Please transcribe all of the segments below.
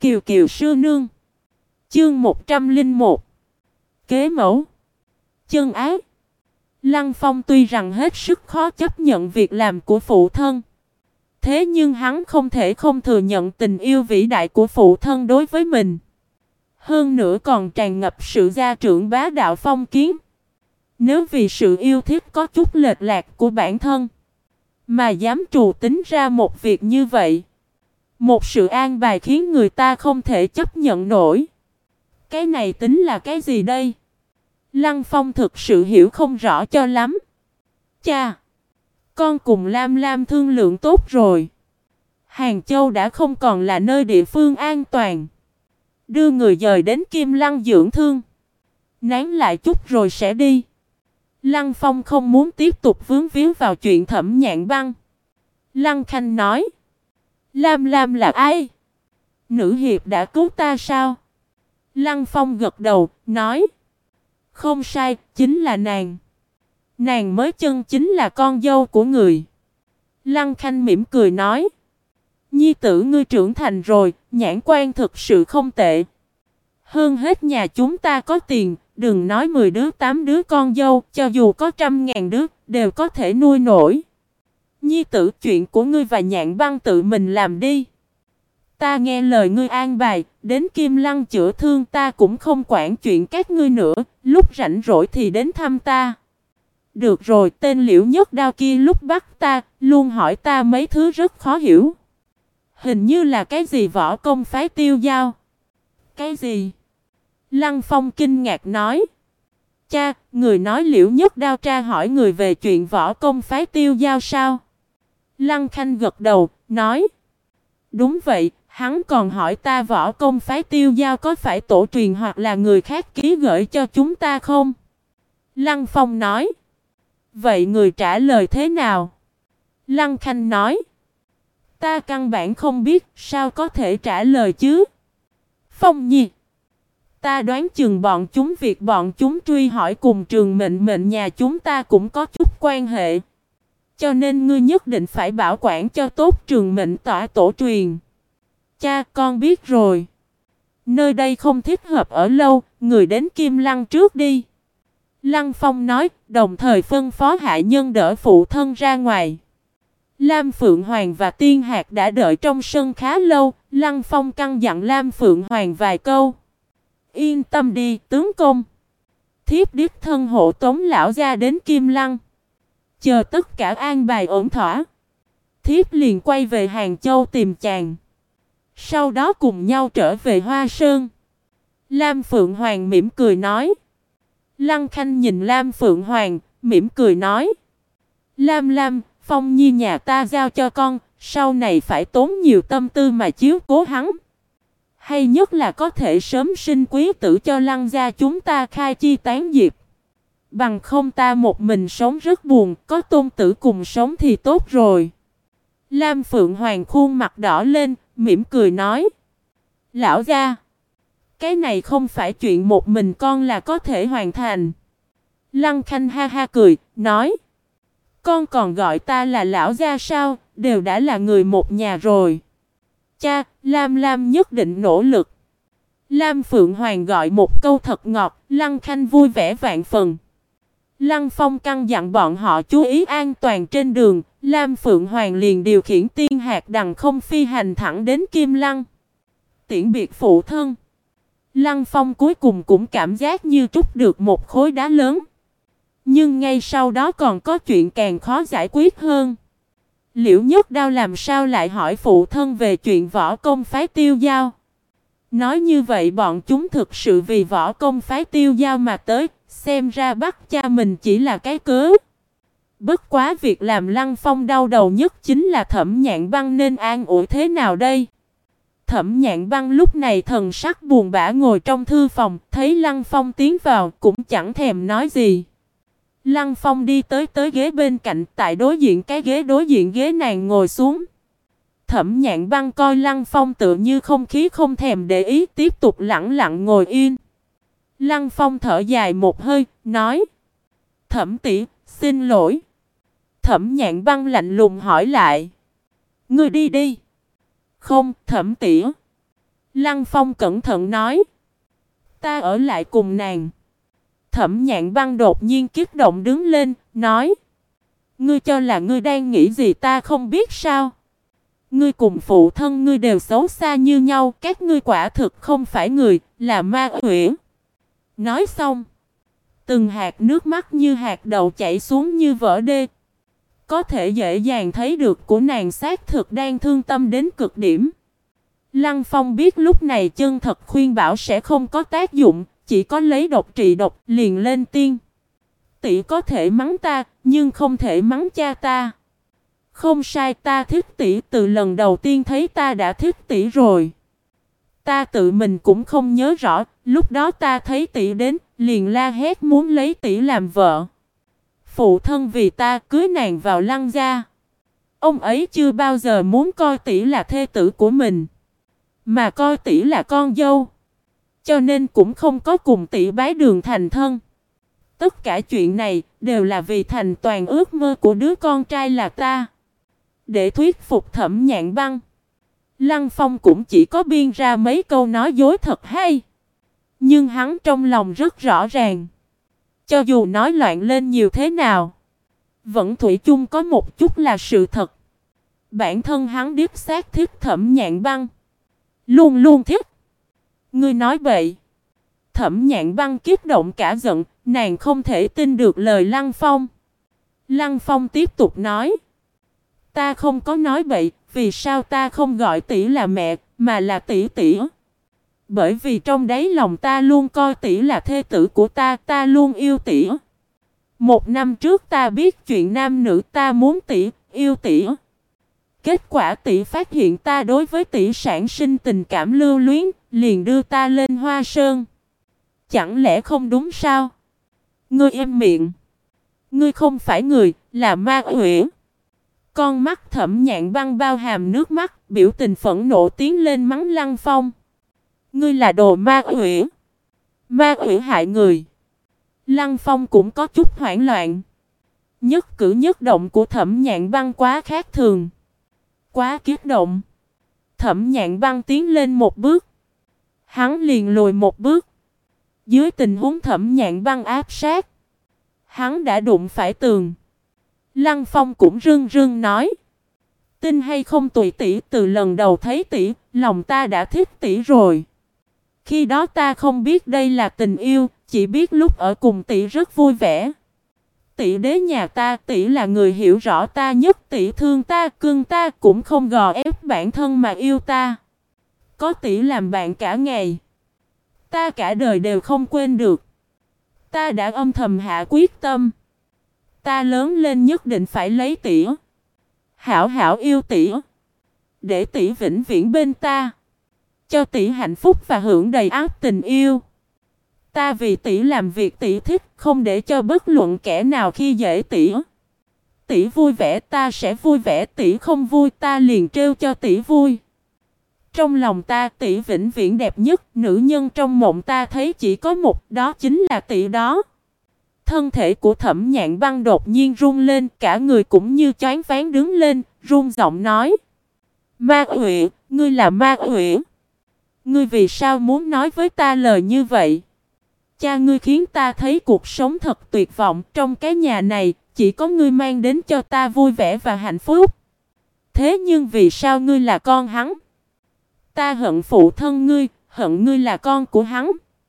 Kiều Kiều sư nương. Chương 101. Kế mẫu. Chân ái. Lăng Phong tuy rằng hết sức khó chấp nhận việc làm của phụ thân, thế nhưng hắn không thể không thừa nhận tình yêu vĩ đại của phụ thân đối với mình. Hơn nữa còn tràn ngập sự gia trưởng bá đạo phong kiến. Nếu vì sự yêu thích có chút lệch lạc của bản thân mà dám trù tính ra một việc như vậy, một sự an bài khiến người ta không thể chấp nhận nổi. Cái này tính là cái gì đây? Lăng Phong thực sự hiểu không rõ cho lắm. Cha, con cùng Lam Lam thương lượng tốt rồi. Hàng Châu đã không còn là nơi địa phương an toàn. Đưa người dời đến Kim Lăng dưỡng thương. Nán lại chút rồi sẽ đi. Lăng Phong không muốn tiếp tục vướng víu vào chuyện Thẩm Nhạn Băng. Lăng Khanh nói. Lam Lam là ai? Nữ hiệp đã cứu ta sao? Lăng Phong gật đầu, nói. Không sai, chính là nàng. Nàng mới chân chính là con dâu của người. Lăng Khanh mỉm cười nói. Nhi tử ngươi trưởng thành rồi, nhãn quan thực sự không tệ. Hơn hết nhà chúng ta có tiền, đừng nói 10 đứa 8 đứa con dâu, cho dù có 100.000 đứa, đều có thể nuôi nổi. Nhi tử, chuyện của ngươi và Nhạn Băng tự mình làm đi. Ta nghe lời ngươi an bài, đến Kim Lăng chữa thương, ta cũng không quản chuyện các ngươi nữa, lúc rảnh rỗi thì đến thăm ta. Được rồi, tên Liễu Nhất Đao kia lúc bắt ta, luôn hỏi ta mấy thứ rất khó hiểu. Hình như là cái gì võ công phái tiêu dao. Cái gì? Lăng Phong kinh ngạc nói. Cha, người nói Liễu Nhất Đao tra hỏi người về chuyện võ công phái tiêu dao sao? Lăng Khanh gật đầu, nói. Đúng vậy, hắn còn hỏi ta võ công phái tiêu dao có phải tổ truyền hoặc là người khác ký gửi cho chúng ta không? Lăng Phong nói. Vậy người trả lời thế nào? Lăng Khanh nói. Ta căn bản không biết, sao có thể trả lời chứ? Phong Nhi. Ta đoán chừng việc bọn chúng truy hỏi cùng Trường Mệnh Mệnh nhà chúng ta cũng có chút quan hệ. Cho nên ngươi nhất định phải bảo quản cho tốt Trường Mệnh tỏa tổ truyền. Cha, con biết rồi. Nơi đây không thích hợp ở lâu, người đến Kim Lăng trước đi. Lăng Phong nói, đồng thời phân phó hạ nhân đỡ phụ thân ra ngoài. Lam Phượng Hoàng và Tiên Hạc đã đợi trong sân khá lâu, Lăng Phong căn dặn Lam Phượng Hoàng vài câu. Yên tâm đi, tướng công. Thiếp đích thân hộ tống lão gia đến Kim Lăng. Chờ tất cả an bài ổn thỏa, thiếp liền quay về Hàng Châu tìm chàng. Sau đó cùng nhau trở về Hoa Sơn. Lam Phượng Hoàng mỉm cười nói. Lăng Khanh nhìn Lam Phượng Hoàng, mỉm cười nói. Lam Lam, Phong Nhi nhà ta giao cho con, sau này phải tốn nhiều tâm tư mà chiếu cố hắn. Hay nhất là có thể sớm sinh quý tử cho Lăng gia chúng ta khai chi tán diệp. Bằng không ta một mình sống rất buồn, có tôn tử cùng sống thì tốt rồi. Lam Phượng Hoàng khuôn mặt đỏ lên, mỉm cười nói. Lão gia, cái này không phải chuyện một mình con là có thể hoàn thành. Lăng Khanh ha ha cười, nói. Con còn gọi ta là lão gia sao, đều đã là người một nhà rồi. Cha, Lam Lam nhất định nỗ lực. Lam Phượng Hoàng gọi một câu thật ngọt, Lăng Khanh vui vẻ vạn phần. Lăng Phong căn dặn bọn họ chú ý an toàn trên đường, Lam Phượng Hoàng liền điều khiển Tiên Hạc đằng không phi hành thẳng đến Kim Lăng. Tiễn biệt phụ thân. Lăng Phong cuối cùng cũng cảm giác như trút được một khối đá lớn. Nhưng ngay sau đó còn có chuyện càng khó giải quyết hơn. Liễu Nhất Đao làm sao lại hỏi phụ thân về chuyện võ công phái tiêu dao? Nói như vậy bọn chúng thực sự vì võ công phái tiêu dao mà tới, xem ra bắt cha mình chỉ là cái cớ. Bất quá việc làm Lăng Phong đau đầu nhất chính là Thẩm Nhạn Băng nên an ủi thế nào đây? Thẩm Nhạn Băng lúc này thần sắc buồn bã ngồi trong thư phòng, thấy Lăng Phong tiến vào cũng chẳng thèm nói gì. Lăng Phong đi tới ghế bên cạnh, tại đối diện ghế nàng ngồi xuống. Thẩm Nhạn Băng coi Lăng Phong tự như không khí không thèm để ý, tiếp tục lẳng lặng ngồi yên. Lăng Phong thở dài một hơi, nói. Thẩm tỷ, xin lỗi. Thẩm Nhạn Băng lạnh lùng hỏi lại. Ngươi đi đi. Không, Thẩm tỷ. Lăng Phong cẩn thận nói. Ta ở lại cùng nàng. Thẩm Nhạn Băng đột nhiên kích động đứng lên, nói. Ngươi cho là ngươi đang nghĩ gì ta không biết sao? Ngươi cùng phụ thân ngươi đều xấu xa như nhau, các ngươi quả thực không phải người, là ma quỷ. Nói xong, từng hạt nước mắt như hạt đậu chảy xuống như vỡ đê. Có thể dễ dàng thấy được của nàng xác thực đang thương tâm đến cực điểm. Lăng Phong biết lúc này chân thật khuyên bảo sẽ không có tác dụng, chỉ có lấy độc trị độc, liền lên tiếng. Tỷ có thể mắng ta, nhưng không thể mắng cha ta. Không sai, ta thích tỷ, từ lần đầu tiên thấy ta đã thích tỷ rồi. Ta tự mình cũng không nhớ rõ, lúc đó ta thấy tỷ đến, liền la hét muốn lấy tỷ làm vợ. Phụ thân vì ta cưới nàng vào Lăng gia. Ông ấy chưa bao giờ muốn coi tỷ là thê tử của mình, mà coi tỷ là con dâu. Cho nên cũng không có cùng tỷ bái đường thành thân. Tất cả chuyện này đều là vì thành toàn ước mơ của đứa con trai là ta. Để thuyết phục Thẩm Nhạn Băng, Lăng Phong cũng chỉ có biên ra mấy câu nói dối thật hay. Nhưng hắn trong lòng rất rõ ràng. Cho dù nói loạn lên nhiều thế nào, vẫn thủy chung có một chút là sự thật. Bản thân hắn đích xác thích Thẩm Nhạn Băng. Luôn luôn thích. Ngươi nói bậy. Thẩm Nhạn Băng kích động cả giận, nàng không thể tin được lời Lăng Phong. Lăng Phong tiếp tục nói. Ta không có nói bậy, vì sao ta không gọi tỷ là mẹ, mà là tỷ tỷ? Bởi vì trong đáy lòng ta luôn coi tỷ là thê tử của ta, ta luôn yêu tỷ. 1 năm trước ta biết chuyện nam nữ, ta muốn tỷ, yêu tỷ. Kết quả tỷ phát hiện ta đối với tỷ sản sinh tình cảm lưu luyến, liền đưa ta lên Hoa Sơn. Chẳng lẽ không đúng sao? Ngươi im miệng. Ngươi không phải người, là ma quỷ. Con mắt Thẩm Nhạn Băng bao hàm nước mắt, biểu tình phẫn nộ tiến lên mắng Lăng Phong. Ngươi là đồ ma quỷ. Ma quỷ hại người. Lăng Phong cũng có chút hoảng loạn. Nhất cử nhất động của Thẩm Nhạn Băng quá khác thường. Quá kích động. Thẩm Nhạn Băng tiến lên một bước. Hắn liền lùi một bước. Dưới tình huống Thẩm Nhạn Băng áp sát, hắn đã đụng phải tường. Lăng Phong cũng rưng rưng nói. Tin hay không tùy tỷ, từ lần đầu thấy tỷ, lòng ta đã thích tỷ rồi. Khi đó ta không biết đây là tình yêu, chỉ biết lúc ở cùng tỷ rất vui vẻ. Tỷ đế nhà ta, tỷ là người hiểu rõ ta nhất, tỷ thương ta, cưng ta, cũng không gò ép bản thân mà yêu ta. Có tỷ làm bạn cả ngày, ta cả đời đều không quên được. Ta đã âm thầm hạ quyết tâm. Ta lớn lên nhất định phải lấy tỷ. Hảo hảo yêu tỷ. Để tỷ vĩnh viễn bên ta. Cho tỷ hạnh phúc và hưởng đầy áp tình yêu. Ta vì tỷ làm việc tỷ thích, không để cho bất luận kẻ nào khi dễ tỷ. Tỷ vui vẻ ta sẽ vui vẻ, tỷ không vui ta liền trêu cho tỷ vui. Trong lòng ta tỷ vĩnh viễn đẹp nhất, nữ nhân trong mộng ta thấy chỉ có một, đó chính là tỷ đó. Thân thể của Thẩm Nhạn Băng đột nhiên run lên, cả người cũng như choáng váng đứng lên, run giọng nói. Ma quỷ, ngươi là ma quỷ. Ngươi vì sao muốn nói với ta lời như vậy? Cha ngươi khiến ta thấy cuộc sống thật tuyệt vọng, trong cái nhà này, chỉ có ngươi mang đến cho ta vui vẻ và hạnh phúc. Thế nhưng vì sao ngươi là con hắn? Ta hận phụ thân ngươi, hận ngươi là con của hắn.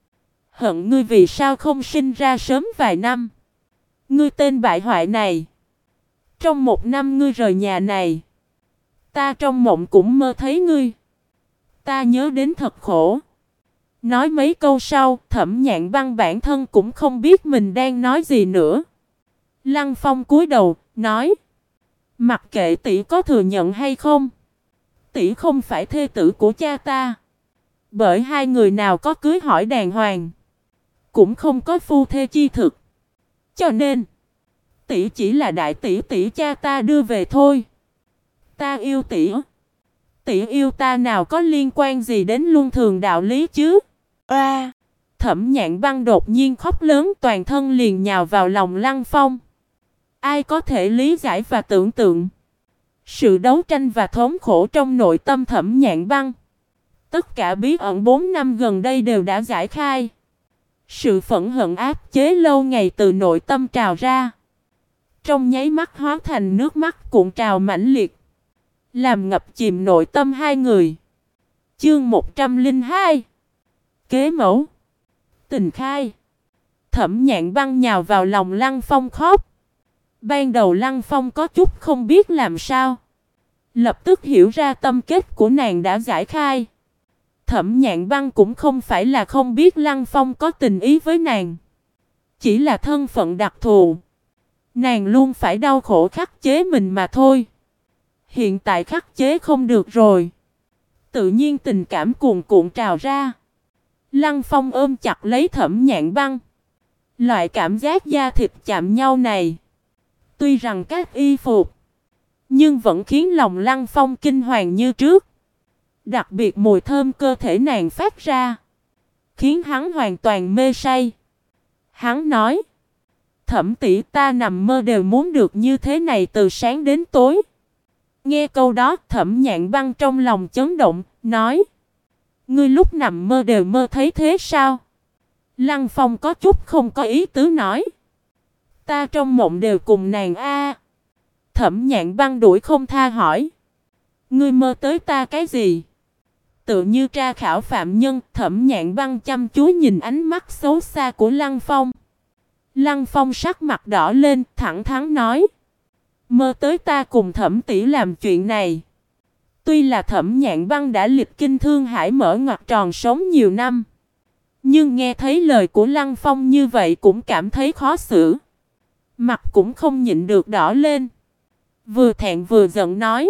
Hận ngươi vì sao không sinh ra sớm vài năm. Ngươi tên bại hoại này. Trong 1 năm ngươi rời nhà này, ta trong mộng cũng mơ thấy ngươi. Ta nhớ đến thật khổ. Nói mấy câu sau, Thẩm Nhạn Băng bản thân cũng không biết mình đang nói gì nữa. Lăng Phong cúi đầu, nói. Mặc kệ tỷ có thừa nhận hay không, tỷ không phải thê tử của cha ta. Bởi hai người nào có cưới hỏi đàng hoàng, cũng không có phu thê chi thực. Cho nên, tỷ chỉ là đại tỷ tỷ cha ta đưa về thôi. Ta yêu tỷ. Tỷ yêu ta nào có liên quan gì đến luân thường đạo lý chứ? Thẩm Nhạn Băng đột nhiên khóc lớn, toàn thân liền nhào vào lòng Lăng Phong. Ai có thể lý giải và tưởng tượng sự đấu tranh và thống khổ trong nội tâm Thẩm Nhạn Băng. tất cả bí ẩn 4 năm gần đây đều đã giải khai. Sự phẫn hận áp chế lâu ngày từ nội tâm trào ra. Trong nháy mắt hóa thành nước mắt cuộn trào mãnh liệt, làm ngập chìm nội tâm hai người. Chương 102. Kế mẫu. Tình khai. Thẩm Nhạn Băng nhào vào lòng Lăng Phong khóc. Ban đầu Lăng Phong có chút không biết làm sao, lập tức hiểu ra tâm kết của nàng đã giải khai. Thẩm Nhạn Băng cũng không phải là không biết Lăng Phong có tình ý với nàng, chỉ là thân phận đặc thù, nàng luôn phải đau khổ khắc chế mình mà thôi. Hiện tại khắc chế không được rồi, tự nhiên tình cảm cuồn cuộn trào ra. Lăng Phong ôm chặt lấy Thẩm Nhạn Băng. Loại cảm giác da thịt chạm nhau này, tuy rằng các y phục, nhưng vẫn khiến lòng Lăng Phong kinh hoàng như trước. Đặc biệt mùi thơm cơ thể nàng phát ra, khiến hắn hoàn toàn mê say. Hắn nói: Thẩm tỷ, ta nằm mơ đều muốn được như thế này từ sáng đến tối. Nghe câu đó, Thẩm Nhạn Băng trong lòng chấn động, nói: Ngươi lúc nằm mơ đều mơ thấy thế sao? Lăng Phong có chút không có ý tứ nói: Ta trong mộng đều cùng nàng a. Thẩm Nhạn Băng đuổi không tha hỏi: Ngươi mơ tới ta cái gì? Tự như tra khảo phạm nhân, Thẩm Nhạn Băng chăm chú nhìn ánh mắt xấu xa của Lăng Phong. Lăng Phong sắc mặt đỏ lên, thẳng thắn nói: Mơ tới ta cùng Thẩm tỷ làm chuyện này. Tuy là Thẩm Nhạn Băng đã lịch kinh Thương Hải mở ngoặt tròn sống nhiều năm, nhưng nghe thấy lời của Lăng Phong như vậy cũng cảm thấy khó xử. Mặt cũng không nhịn được đỏ lên, vừa thẹn vừa giận nói: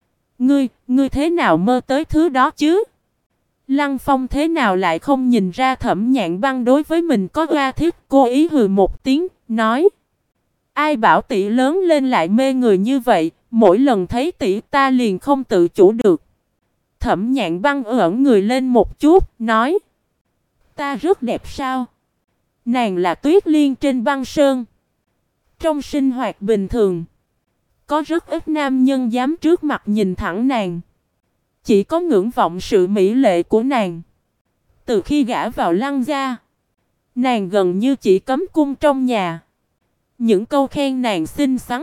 Ngươi thế nào mơ tới thứ đó chứ? Lăng Phong thế nào lại không nhìn ra Thẩm Nhạn Băng đối với mình có oa thiết, cố ý hừ một tiếng, nói: Ai bảo tỷ lớn lên lại mê người như vậy, mỗi lần thấy tỷ ta liền không tự chủ được. Thẩm Nhạn Băng ưỡn người lên một chút, nói: Ta rất đẹp sao? Nàng là Tuyết Liên trên băng sơn. Trong sinh hoạt bình thường, có rất ít nam nhân dám trước mặt nhìn thẳng nàng, chỉ có ngưỡng vọng sự mỹ lệ của nàng. Từ khi gả vào Lăng gia, nàng gần như chỉ cấm cung trong nhà. Những câu khen nàng xinh xắn,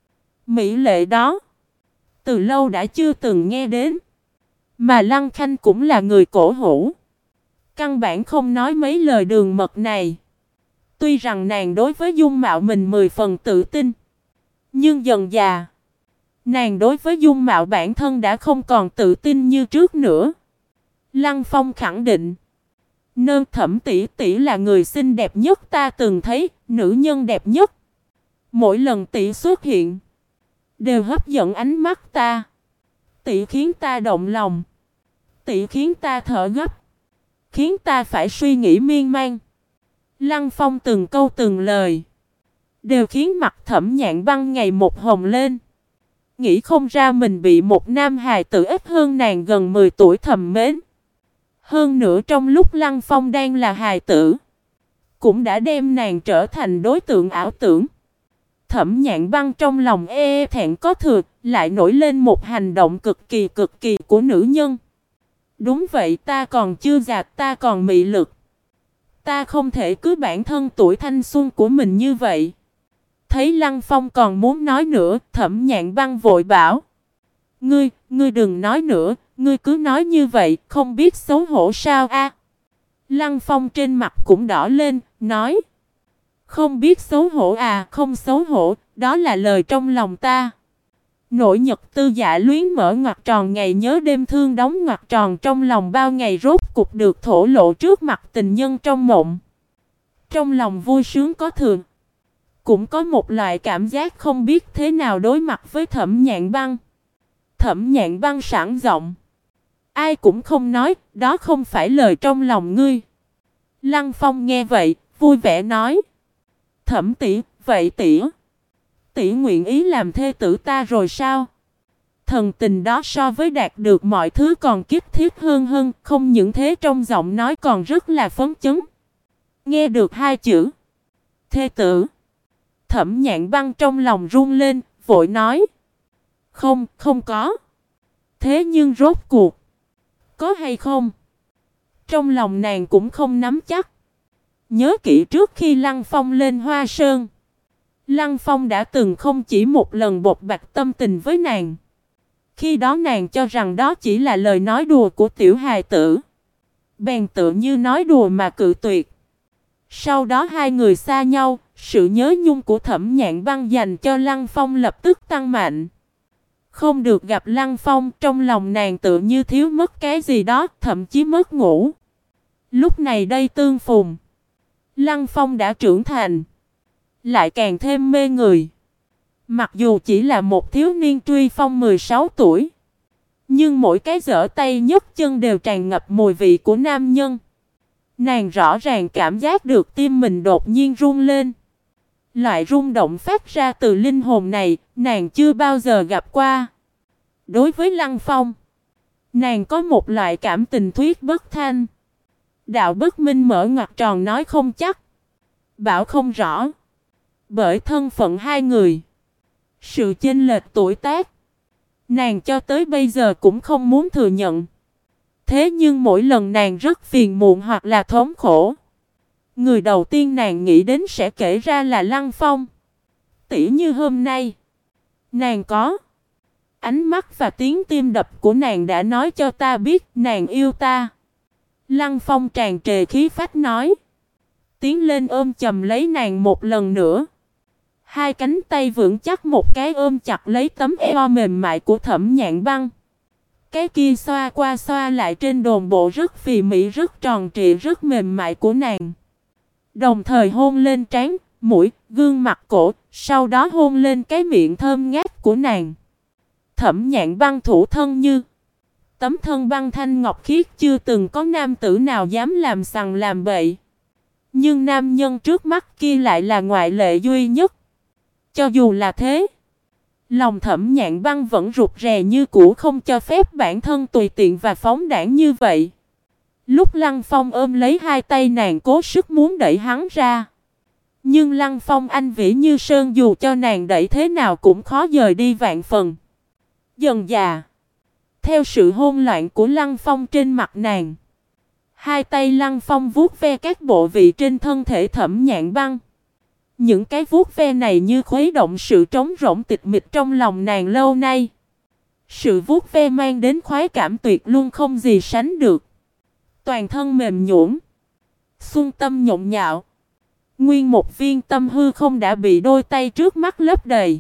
mỹ lệ đó, từ lâu đã chưa từng nghe đến. Mà Lăng Khanh cũng là người cổ hủ, căn bản không nói mấy lời đường mật này. Tuy rằng nàng đối với dung mạo mình 10 phần tự tin, nhưng dần dà, nàng đối với dung mạo bản thân đã không còn tự tin như trước nữa. Lăng Phong khẳng định: Thẩm tỷ tỷ là người xinh đẹp nhất ta từng thấy, nữ nhân đẹp nhất. Mỗi lần tỷ xuất hiện, đều hấp dẫn ánh mắt ta. Tỷ khiến ta động lòng, tỷ khiến ta thở gấp, khiến ta phải suy nghĩ miên man. Lăng Phong từng câu từng lời, đều khiến mặt Thẩm Nhạn Băng ngày một hồng lên. Nghĩ không ra mình bị một nam hài tử ít hơn nàng gần 10 tuổi thầm mến. Hơn nữa trong lúc Lăng Phong đang là hài tử, cũng đã đem nàng trở thành đối tượng ảo tưởng. Thẩm Nhạn Băng trong lòng thẹn có thừa, lại nổi lên một hành động cực kỳ của nữ nhân. Đúng vậy, ta còn chưa già, ta còn mị lực. Ta không thể cứ bản thân tuổi thanh xuân của mình như vậy. Thấy Lăng Phong còn muốn nói nữa, Thẩm Nhạn Băng vội bảo: Ngươi đừng nói nữa, ngươi cứ nói như vậy, không biết xấu hổ sao a? Lăng Phong trên mặt cũng đỏ lên, nói: Không biết xấu hổ à? Không xấu hổ, đó là lời trong lòng ta. Nỗi nhật tư dạ luyến mở ngoặt tròn ngày nhớ đêm thương đóng ngoặt tròn trong lòng bao ngày rốt cục được thổ lộ trước mặt tình nhân trong mộng. Trong lòng vui sướng có thừa, cũng có một loại cảm giác không biết thế nào đối mặt với Thẩm Nhạn Băng. Thẩm Nhạn Băng sảng giọng: Ai cũng không nói, đó không phải lời trong lòng ngươi. Lăng Phong nghe vậy, vui vẻ nói: Thẩm tỷ, vậy tỷ nguyện ý làm thê tử ta rồi sao? Thần tình đó so với đạt được mọi thứ còn kiếp thiết hơn, không những thế trong giọng nói còn rất là phấn chấn. Nghe được hai chữ thê tử, Thẩm Nhạn Băng trong lòng run lên, vội nói: Không có. Thế nhưng rốt cuộc có hay không? Trong lòng nàng cũng không nắm chắc. Nhớ kỹ trước khi Lăng Phong lên Hoa Sơn, Lăng Phong đã từng không chỉ một lần bộc bạch tâm tình với nàng. Khi đó nàng cho rằng đó chỉ là lời nói đùa của tiểu hài tử, bèn tự như nói đùa mà cự tuyệt. Sau đó hai người xa nhau, sự nhớ nhung của Thẩm Nhạn Băng dành cho Lăng Phong lập tức tăng mạnh. Không được gặp Lăng Phong, trong lòng nàng tự như thiếu mất cái gì đó, thậm chí mất ngủ. Lúc này đây tương phùng, Lăng Phong đã trưởng thành, lại càng thêm mê người. Mặc dù chỉ là một thiếu niên truy phong 16 tuổi, nhưng mỗi cái giở tay nhấc chân đều tràn ngập mùi vị của nam nhân. Nàng rõ ràng cảm giác được tim mình đột nhiên rung lên. Loại rung động phát ra từ linh hồn này, nàng chưa bao giờ gặp qua. Đối với Lăng Phong, nàng có một loại cảm tình thuyết bất thanh. Đạo bất minh mở ngoặc tròn nói không chắc, bảo không rõ. Bởi thân phận hai người, sự chênh lệch tuổi tác, nàng cho tới bây giờ cũng không muốn thừa nhận. Thế nhưng mỗi lần nàng rất phiền muộn hoặc là thống khổ, người đầu tiên nàng nghĩ đến sẽ kể ra là Lăng Phong. Tỉ như hôm nay, nàng có ánh mắt và tiếng tim đập của nàng đã nói cho ta biết nàng yêu ta. Lăng Phong tràn trề khí phách nói, tiến lên ôm chầm lấy nàng một lần nữa. Hai cánh tay vững chắc một cái ôm chặt lấy tấm eo mềm mại của Thẩm Nhạn Băng. Cái kia xoa qua xoa lại trên đồn bộ rất phì mị, rất tròn trịa, rất mềm mại của nàng. Đồng thời hôn lên trán, mũi, gương mặt, cổ, sau đó hôn lên cái miệng thơm ngát của nàng. Thẩm Nhạn Băng thủ thân như tấm thân băng thanh ngọc khiết, chưa từng có nam tử nào dám làm sằng làm bậy. Nhưng nam nhân trước mắt kia lại là ngoại lệ duy nhất. Cho dù là thế, lòng Thẩm Nhạn Băng vẫn rụt rè như cũ, không cho phép bản thân tùy tiện và phóng đãng như vậy. Lúc Lăng Phong ôm lấy hai tay nàng cố sức muốn đẩy hắn ra. Nhưng Lăng Phong anh vĩ như sơn, dù cho nàng đẩy thế nào cũng khó dời đi vạn phần. Dần dà, theo sự hỗn loạn của Lăng Phong trên mặt nàng, hai tay Lăng Phong vuốt ve các bộ vị trên thân thể Thẩm Nhạn Băng. Những cái vuốt ve này như khuấy động sự trống rỗng tịch mịch trong lòng nàng lâu nay. Sự vuốt ve mang đến khoái cảm tuyệt luôn không gì sánh được. Toàn thân mềm nhũn, xuân tâm nhộn nhạo. Nguyên một viên tâm hư không đã bị đôi tay trước mắt lấp đầy.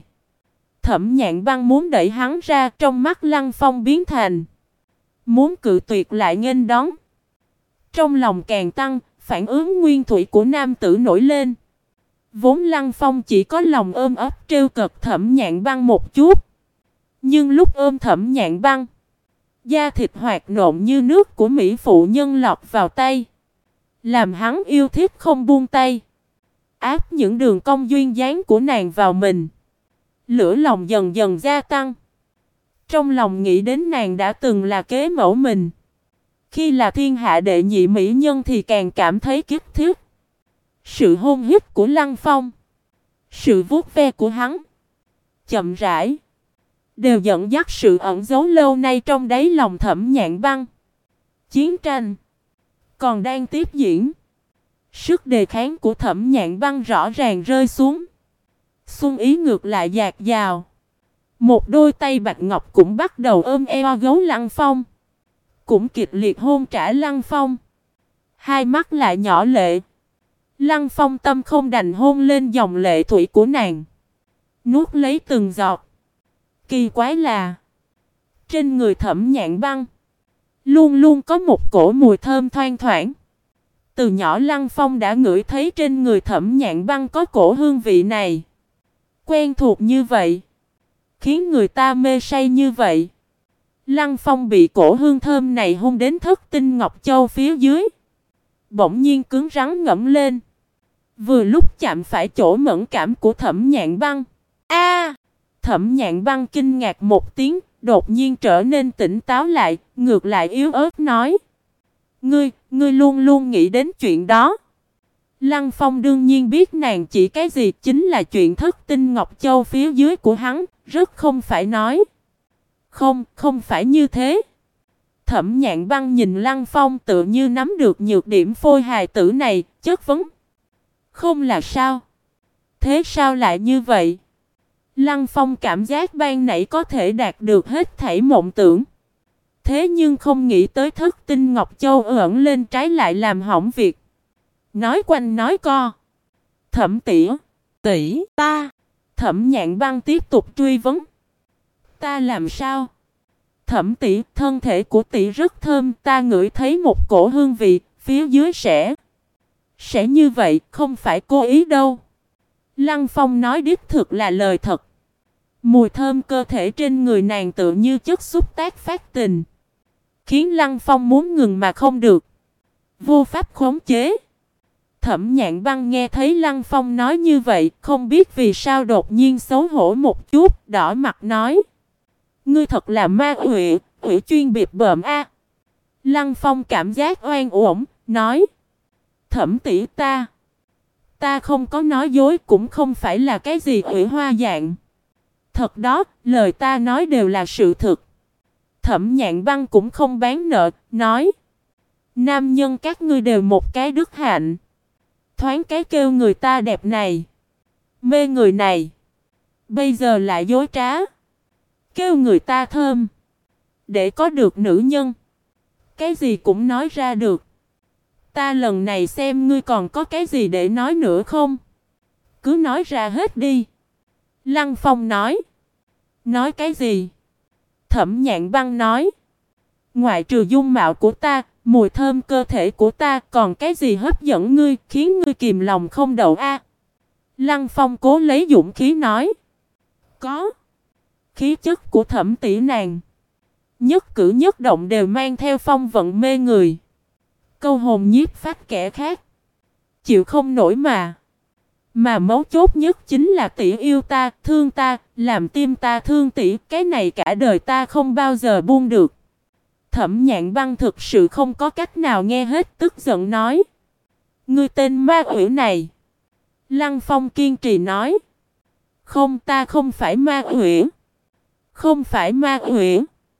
Thẩm Nhạn Băng muốn đẩy hắn ra, trong mắt Lăng Phong biến thành muốn cự tuyệt lại nghênh đón. Trong lòng càng tăng, phản ứng nguyên thủy của nam tử nổi lên. Vốn Lăng Phong chỉ có lòng ôm ấp trêu cợt Thẩm Nhạn Băng một chút. Nhưng lúc ôm Thẩm Nhạn Băng, da thịt hoạt nộn như nước của mỹ phụ nhân lọt vào tay, làm hắn yêu thích không buông tay. Áp những đường cong duyên dáng của nàng vào mình, lửa lòng dần dần gia tăng. Trong lòng nghĩ đến nàng đã từng là kế mẫu mình, khi là thiên hạ đệ nhị mỹ nhân thì càng cảm thấy kiếp thiết. Sự hôn hít của Lăng Phong, sự vuốt ve của hắn, chậm rãi, đều dẫn dắt sự ẩn giấu lâu nay trong đáy lòng Thẩm Nhạn Băng. Chiến tranh còn đang tiếp diễn. Sức đề kháng của Thẩm Nhạn Băng rõ ràng rơi xuống. Xuân ý ngược lại dạt dào. Một đôi tay bạch ngọc cũng bắt đầu ôm eo gấu Lăng Phong, cũng kịch liệt hôn trả Lăng Phong. Hai mắt lại nhỏ lệ. Lăng Phong tâm không đành hôn lên dòng lệ thủy của nàng, nuốt lấy từng giọt. Kỳ quái là trên người Thẩm Nhạn Băng luôn luôn có một cổ mùi thơm thoang thoảng. Từ nhỏ Lăng Phong đã ngửi thấy trên người Thẩm Nhạn Băng có cổ hương vị này, quen thuộc như vậy, khiến người ta mê say như vậy. Lăng Phong bị cổ hương thơm này hôn đến thất tinh ngọc châu phía dưới, bỗng nhiên cứng rắn ngẫm lên. Vừa lúc chạm phải chỗ mẫn cảm của Thẩm Nhạn Băng. A! Thẩm Nhạn Băng kinh ngạc một tiếng, đột nhiên trở nên tỉnh táo lại, ngược lại yếu ớt nói: Ngươi luôn luôn nghĩ đến chuyện đó. Lăng Phong đương nhiên biết nàng chỉ cái gì, chính là chuyện thất tinh ngọc châu phía dưới của hắn, rất không phải nói. Không phải như thế. Thẩm Nhạn Băng nhìn Lăng Phong tự như nắm được nhược điểm phôi hài tử này, chất vấn. Không là sao? Thế sao lại như vậy? Lăng Phong cảm giác ban nãy có thể đạt được hết thảy mộng tưởng. Thế nhưng không nghĩ tới Thất Tinh Ngọc Châu ẩn lên trái lại làm hỏng việc. Nói quanh nói co. Thẩm tỷ, tỷ ta. Thẩm Nhạn Băng tiếp tục truy vấn. Ta làm sao? Thẩm tỷ, thân thể của tỷ rất thơm, ta ngửi thấy một cổ hương vị, phía dưới sẽ như vậy, không phải cố ý đâu. Lăng Phong nói đích thực là lời thật. Mùi thơm cơ thể trên người nàng tự như chất xúc tác phát tình, khiến Lăng Phong muốn ngừng mà không được, vô pháp khống chế. Thẩm Nhạn Băng nghe thấy Lăng Phong nói như vậy, không biết vì sao đột nhiên xấu hổ một chút, đỏ mặt nói. Ngươi thật là ma quỷ, quỷ chuyên biệt bợm a. Lăng Phong cảm giác oan uổng, nói. Thẩm tỷ ta không có nói dối, cũng không phải là cái gì quỷ hoa dạng. Thật đó, lời ta nói đều là sự thực. Thẩm Nhạn Băng cũng không bán nợ, nói. Nam nhân các ngươi đều một cái đức hạnh. Thoáng cái kêu người ta đẹp này, mê người này, bây giờ lại dối trá, kêu người ta thơm, để có được nữ nhân. Cái gì cũng nói ra được. Ta lần này xem ngươi còn có cái gì để nói nữa không? Cứ nói ra hết đi. Lăng Phong nói. Nói cái gì? Thẩm Nhạn Băng nói. Ngoại trừ dung mạo của ta, mùi thơm cơ thể của ta, còn cái gì hấp dẫn ngươi, khiến ngươi kìm lòng không đậu a? Lăng Phong cố lấy dũng khí nói. Có. Khí chất của Thẩm tỷ nàng, nhất cử nhất động đều mang theo phong vận mê người, câu hồn nhiếp phách kẻ khác, chịu không nổi mà. Mà mấu chốt nhất chính là tỷ yêu ta, thương ta, làm tim ta thương tỷ, cái này cả đời ta không bao giờ buông được. Thẩm Nhạn Băng thực sự không có cách nào nghe hết, tức giận nói. Ngươi tên ma quỷ này. Lăng Phong kiên trì nói. Không, ta không phải ma quỷ. Không phải ma quỷ.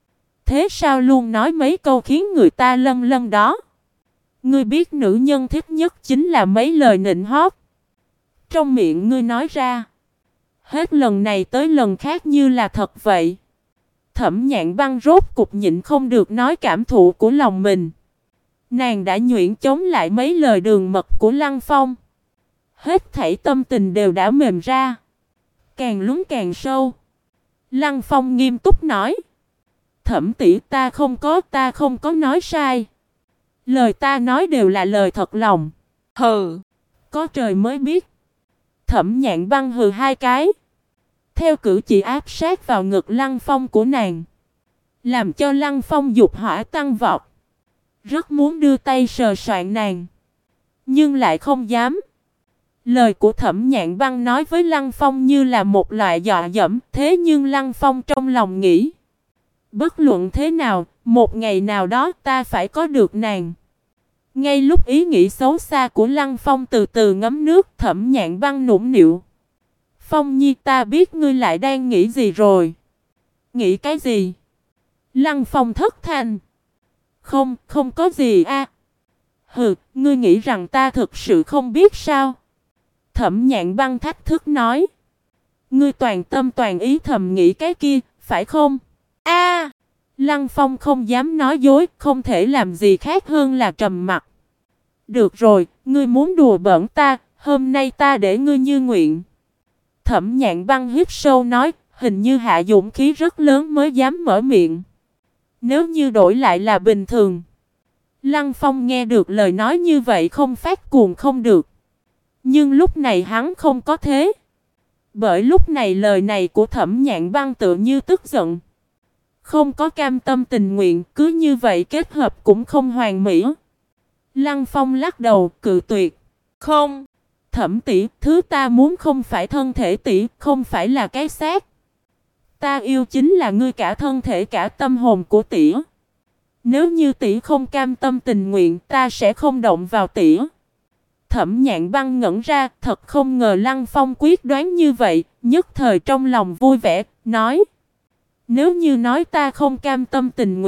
Thế sao luôn nói mấy câu khiến người ta lâng lâng đó? Ngươi biết nữ nhân thích nhất chính là mấy lời nịnh hót. Trong miệng ngươi nói ra, hết lần này tới lần khác như là thật vậy. Thẩm Nhạn Băng rốt cục nhịn không được nói cảm thụ của lòng mình. Nàng đã nhuyễn chống lại mấy lời đường mật của Lăng Phong. Hết thảy tâm tình đều đã mềm ra, càng lún càng sâu. Lăng Phong nghiêm túc nói. Thẩm tỷ, ta không có nói sai. Lời ta nói đều là lời thật lòng. Hừ, có trời mới biết. Thẩm Nhạn Băng hừ hai cái, theo cử chỉ áp sát vào ngực Lăng Phong của nàng, làm cho Lăng Phong dục hỏa tăng vọt. Rất muốn đưa tay sờ soạng nàng, nhưng lại không dám. Lời của Thẩm Nhạn Băng nói với Lăng Phong như là một loại dọa dẫm. Thế nhưng Lăng Phong trong lòng nghĩ, bất luận thế nào, một ngày nào đó ta phải có được nàng. Ngay lúc ý nghĩ xấu xa của Lăng Phong từ từ ngấm nước, Thẩm Nhạn Băng nũng nịu. Phong Nhi, ta biết ngươi lại đang nghĩ gì rồi. Nghĩ cái gì? Lăng Phong thất thanh. Không có gì a. Hừ, ngươi nghĩ rằng ta thực sự không biết sao? Thẩm Nhạn Băng thách thức nói. Ngươi toàn tâm toàn ý thầm nghĩ cái kia, phải không? A! Lăng Phong không dám nói dối, không thể làm gì khác hơn là trầm mặt. Được rồi, ngươi muốn đùa bỡn ta, hôm nay ta để ngươi như nguyện. Thẩm Nhạn Băng hít sâu nói, hình như hạ dũng khí rất lớn mới dám mở miệng. Nếu như đổi lại là bình thường, Lăng Phong nghe được lời nói như vậy không phát cuồng không được. Nhưng lúc này hắn không có thế. Bởi lúc này lời này của Thẩm Nhạn Băng tự như tức giận, không có cam tâm tình nguyện, cứ như vậy kết hợp cũng không hoàn mỹ. Lăng Phong lắc đầu, cự tuyệt. Không, Thẩm tỷ, thứ ta muốn không phải thân thể tỷ, không phải là cái xác. Ta yêu chính là ngươi, cả thân thể cả tâm hồn của tỷ. Nếu như tỷ không cam tâm tình nguyện, ta sẽ không động vào tỷ. Thẩm Nhạn Băng ngẩn ra, thật không ngờ Lăng Phong quyết đoán như vậy, nhất thời trong lòng vui vẻ, nói. Nếu như nói ta không cam tâm tình nguyện,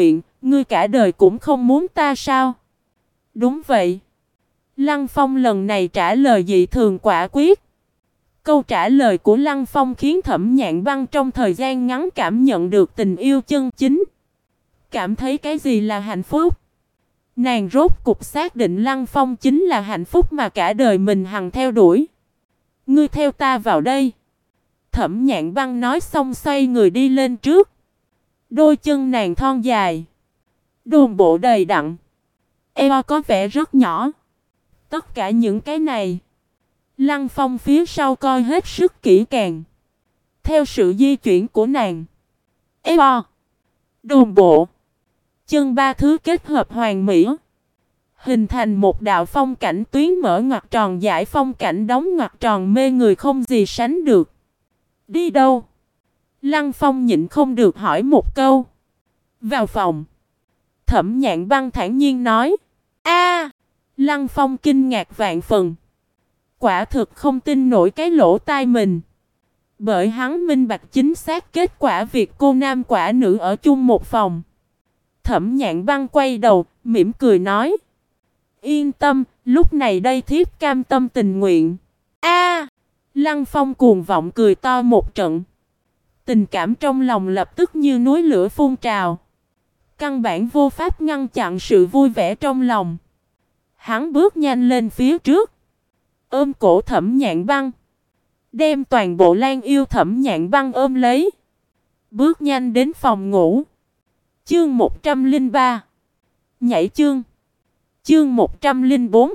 Ngươi cả đời cũng không muốn ta sao? Đúng vậy. Lăng Phong lần này trả lời dị thường quả quyết. Câu trả lời của Lăng Phong khiến Thẩm Nhạn Băng trong thời gian ngắn cảm nhận được tình yêu chân chính. Cảm thấy cái gì là hạnh phúc. Nàng rốt cục xác định Lăng Phong chính là hạnh phúc mà cả đời mình hằng theo đuổi. Ngươi theo ta vào đây. Thẩm Nhạn Băng nói xong xoay người đi lên trước. Đôi chân nàng thon dài, đồn bộ đầy đặn, eo có vẻ rất nhỏ. Tất cả những cái này, Lăng Phong phía sau coi hết sức kỹ càng. Theo sự di chuyển của nàng, eo, đồn bộ, chân ba thứ kết hợp hoàn mỹ, hình thành một đạo phong cảnh tuyến mở ngoặc tròn giải phong cảnh đóng ngoặc tròn mê người không gì sánh được. Đi đâu? Lăng Phong nhịn không được hỏi một câu. Vào phòng. Thẩm Nhạn Băng thản nhiên nói. A! Lăng Phong kinh ngạc vạn phần. Quả thực không tin nổi cái lỗ tai mình. Bởi hắn minh bạch chính xác kết quả việc cô nam quả nữ ở chung một phòng. Thẩm Nhạn Băng quay đầu, mỉm cười nói. Yên tâm, lúc này đây thiếp cam tâm tình nguyện. A! Lăng Phong cuồng vọng cười to một trận. Tình cảm trong lòng lập tức như núi lửa phun trào. Căn bản vô pháp ngăn chặn sự vui vẻ trong lòng. Hắn bước nhanh lên phía trước, ôm cổ Thẩm Nhạn Băng, đem toàn bộ Lan yêu Thẩm Nhạn Băng ôm lấy. Bước nhanh đến phòng ngủ. Chương 103. Nhảy chương. Chương 104.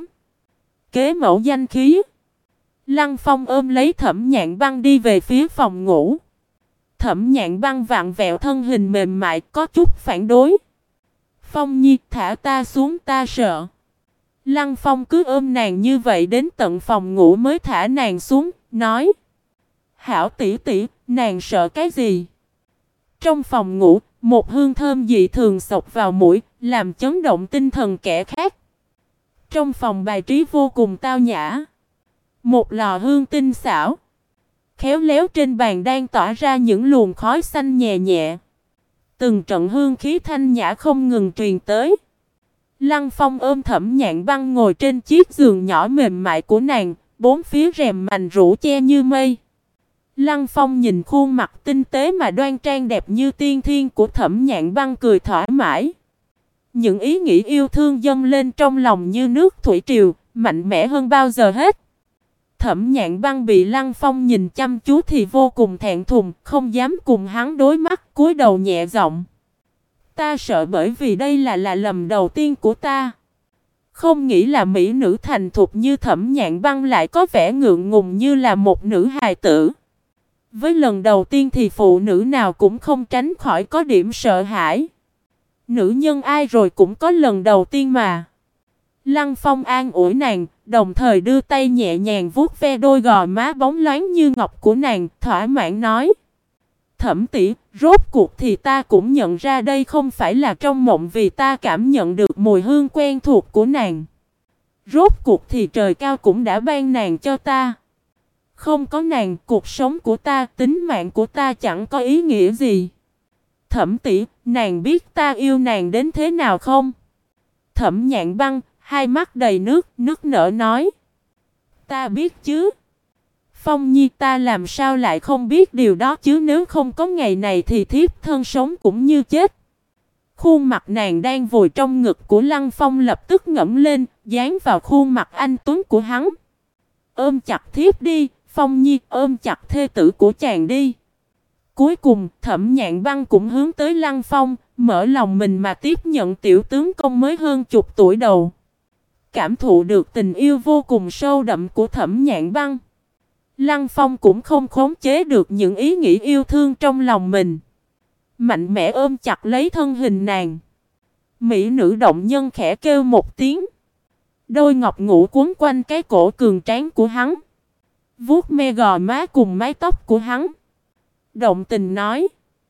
Kế mẫu danh khí. Lăng Phong ôm lấy Thẩm Nhạn Băng đi về phía phòng ngủ. Thẩm Nhạn Băng vặn vẹo thân hình mềm mại có chút phản đối. Phong Nhi, thả ta xuống, ta sợ. Lăng Phong cứ ôm nàng như vậy đến tận phòng ngủ mới thả nàng xuống, nói. Hảo tỷ tỷ, nàng sợ cái gì? Trong phòng ngủ, một hương thơm dị thường xộc vào mũi, làm chấn động tinh thần kẻ khác. Trong phòng bài trí vô cùng tao nhã. Một lò hương tinh xảo, khéo léo trên bàn đang tỏa ra những luồng khói xanh nhẹ nhẹ. Từng trận hương khí thanh nhã không ngừng truyền tới. Lăng Phong ôm Thẩm Nhạn Băng ngồi trên chiếc giường nhỏ mềm mại của nàng, bốn phía rèm mành rủ che như mây. Lăng Phong nhìn khuôn mặt tinh tế mà đoan trang đẹp như tiên thiên của Thẩm Nhạn Băng cười thoải mái. Những ý nghĩ yêu thương dâng lên trong lòng như nước thủy triều, mạnh mẽ hơn bao giờ hết. Thẩm Nhạn Băng bị Lăng Phong nhìn chăm chú thì vô cùng thẹn thùng, không dám cùng hắn đối mắt, cúi đầu nhẹ giọng. Ta sợ bởi vì đây là lần đầu tiên của ta. Không nghĩ là mỹ nữ thành thục như Thẩm Nhạn Băng lại có vẻ ngượng ngùng như là một nữ hài tử. Với lần đầu tiên thì phụ nữ nào cũng không tránh khỏi có điểm sợ hãi. Nữ nhân ai rồi cũng có lần đầu tiên mà. Lăng Phong an ủi nàng, đồng thời đưa tay nhẹ nhàng vuốt ve đôi gò má bóng loáng như ngọc của nàng, thỏa mãn nói. Thẩm tỷ, rốt cuộc thì ta cũng nhận ra đây không phải là trong mộng vì ta cảm nhận được mùi hương quen thuộc của nàng. Rốt cuộc thì trời cao cũng đã ban nàng cho ta. Không có nàng, cuộc sống của ta, tính mạng của ta chẳng có ý nghĩa gì. Thẩm tỷ, nàng biết ta yêu nàng đến thế nào không? Thẩm Nhạn Băng, hai mắt đầy nước, nức nở nói. Ta biết chứ. Phong Nhi, ta làm sao lại không biết điều đó chứ, nếu không có ngày này thì thiếp thân sống cũng như chết. Khuôn mặt nàng đang vùi trong ngực của Lăng Phong lập tức ngẩng lên, dán vào khuôn mặt anh tuấn của hắn. Ôm chặt thiếp đi, Phong Nhi, ôm chặt thê tử của chàng đi. Cuối cùng, Thẩm Nhạn Băng cũng hướng tới Lăng Phong, mở lòng mình mà tiếp nhận tiểu tướng công mới hơn chục tuổi đầu. Cảm thụ được tình yêu vô cùng sâu đậm của Thẩm Nhạn Băng, Lăng Phong cũng không khống chế được những ý nghĩ yêu thương trong lòng mình. Mạnh mẽ ôm chặt lấy thân hình nàng. Mỹ nữ động nhân khẽ kêu một tiếng. Đôi ngọc ngũ cuốn quanh cái cổ cường tráng của hắn, vuốt me gò má cùng mái tóc của hắn. Động tình nói.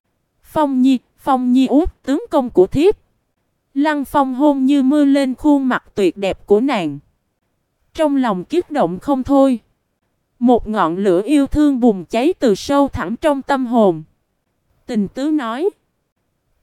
Phong Nhi út tướng công của thiếp. Lăng Phong hôn như mưa lên khuôn mặt tuyệt đẹp của nàng. Trong lòng kích động không thôi. Một ngọn lửa yêu thương bùng cháy từ sâu thẳm trong tâm hồn. Tình tứ nói.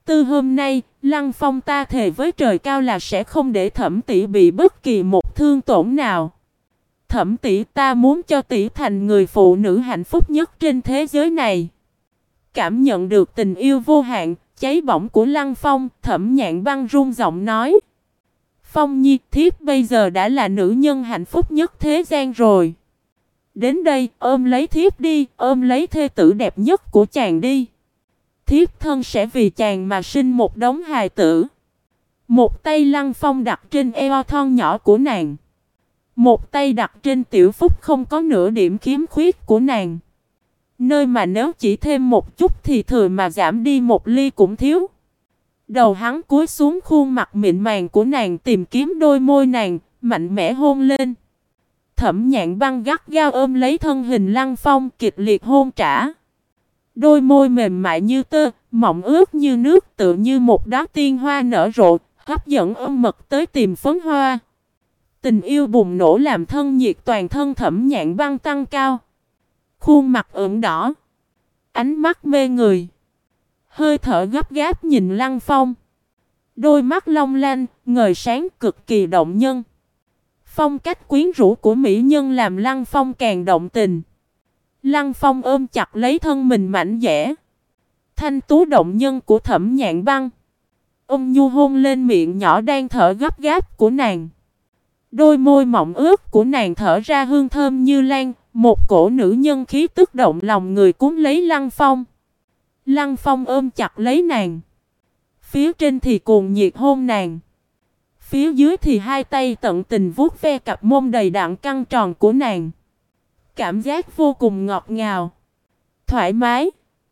Từ hôm nay, Lăng Phong ta thề với trời cao là sẽ không để Thẩm tỷ bị bất kỳ một thương tổn nào. Thẩm tỷ, ta muốn cho tỷ thành người phụ nữ hạnh phúc nhất trên thế giới này. Cảm nhận được tình yêu vô hạn, cháy bỏng của Lăng Phong, Thẩm Nhạn Băng run giọng nói. Phong Nhi, thiếp bây giờ đã là nữ nhân hạnh phúc nhất thế gian rồi. Đến đây, ôm lấy thiếp đi, ôm lấy thê tử đẹp nhất của chàng đi. Thiếp thân sẽ vì chàng mà sinh một đống hài tử. Một tay Lăng Phong đặt trên eo thon nhỏ của nàng. Một tay đặt trên tiểu phúc không có nửa điểm khiếm khuyết của nàng. Nơi mà nếu chỉ thêm một chút thì thừa mà giảm đi một ly cũng thiếu. Đầu hắn cúi xuống khuôn mặt mịn màng của nàng, tìm kiếm đôi môi nàng, mạnh mẽ hôn lên. Thẩm Nhạn Băng gắt gao ôm lấy thân hình Lăng Phong, kịch liệt hôn trả. Đôi môi mềm mại như tơ, mọng ướt như nước, tựa như một đóa tiên hoa nở rộ, hấp dẫn ôm mật tới tìm phấn hoa. Tình yêu bùng nổ làm thân nhiệt toàn thân Thẩm Nhạn Băng tăng cao. Khuôn mặt ửng đỏ, ánh mắt mê người, hơi thở gấp gáp nhìn Lăng Phong. Đôi mắt long lanh, ngời sáng, cực kỳ động nhân. Phong cách quyến rũ của mỹ nhân làm Lăng Phong càng động tình. Lăng Phong ôm chặt lấy thân mình mảnh dẻ, thanh tú động nhân của Thẩm Nhạn Băng. Ôm nhu hôn lên miệng nhỏ đang thở gấp gáp của nàng. Đôi môi mọng ướt của nàng thở ra hương thơm như lan, một cổ nữ nhân khí tức động lòng người cuốn lấy Lăng Phong. Lăng Phong ôm chặt lấy nàng. Phía trên thì cuồng nhiệt hôn nàng. Phía dưới thì hai tay tận tình vuốt ve cặp mông đầy đặn căng tròn của nàng. Cảm giác vô cùng ngọt ngào, thoải mái.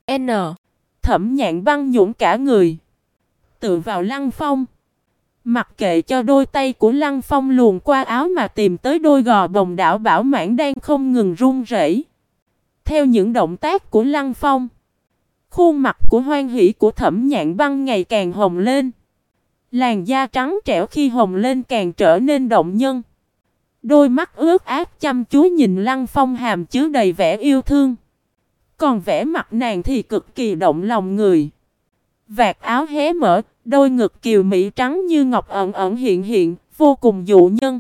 Thẩm Nhạn Băng nhũn cả người, tựa vào Lăng Phong. Mặc kệ cho đôi tay của Lăng Phong luồn qua áo mà tìm tới đôi gò bồng đảo bảo mãn đang không ngừng run rẩy. Theo những động tác của Lăng Phong, khuôn mặt của hoan hỷ của Thẩm Nhạn Băng ngày càng hồng lên. Làn da trắng trẻo khi hồng lên càng trở nên động nhân. Đôi mắt ướt át chăm chú nhìn Lăng Phong hàm chứa đầy vẻ yêu thương. Còn vẻ mặt nàng thì cực kỳ động lòng người. Vạt áo hé mở, đôi ngực kiều mỹ trắng như ngọc ẩn ẩn hiện hiện, vô cùng dụ nhân.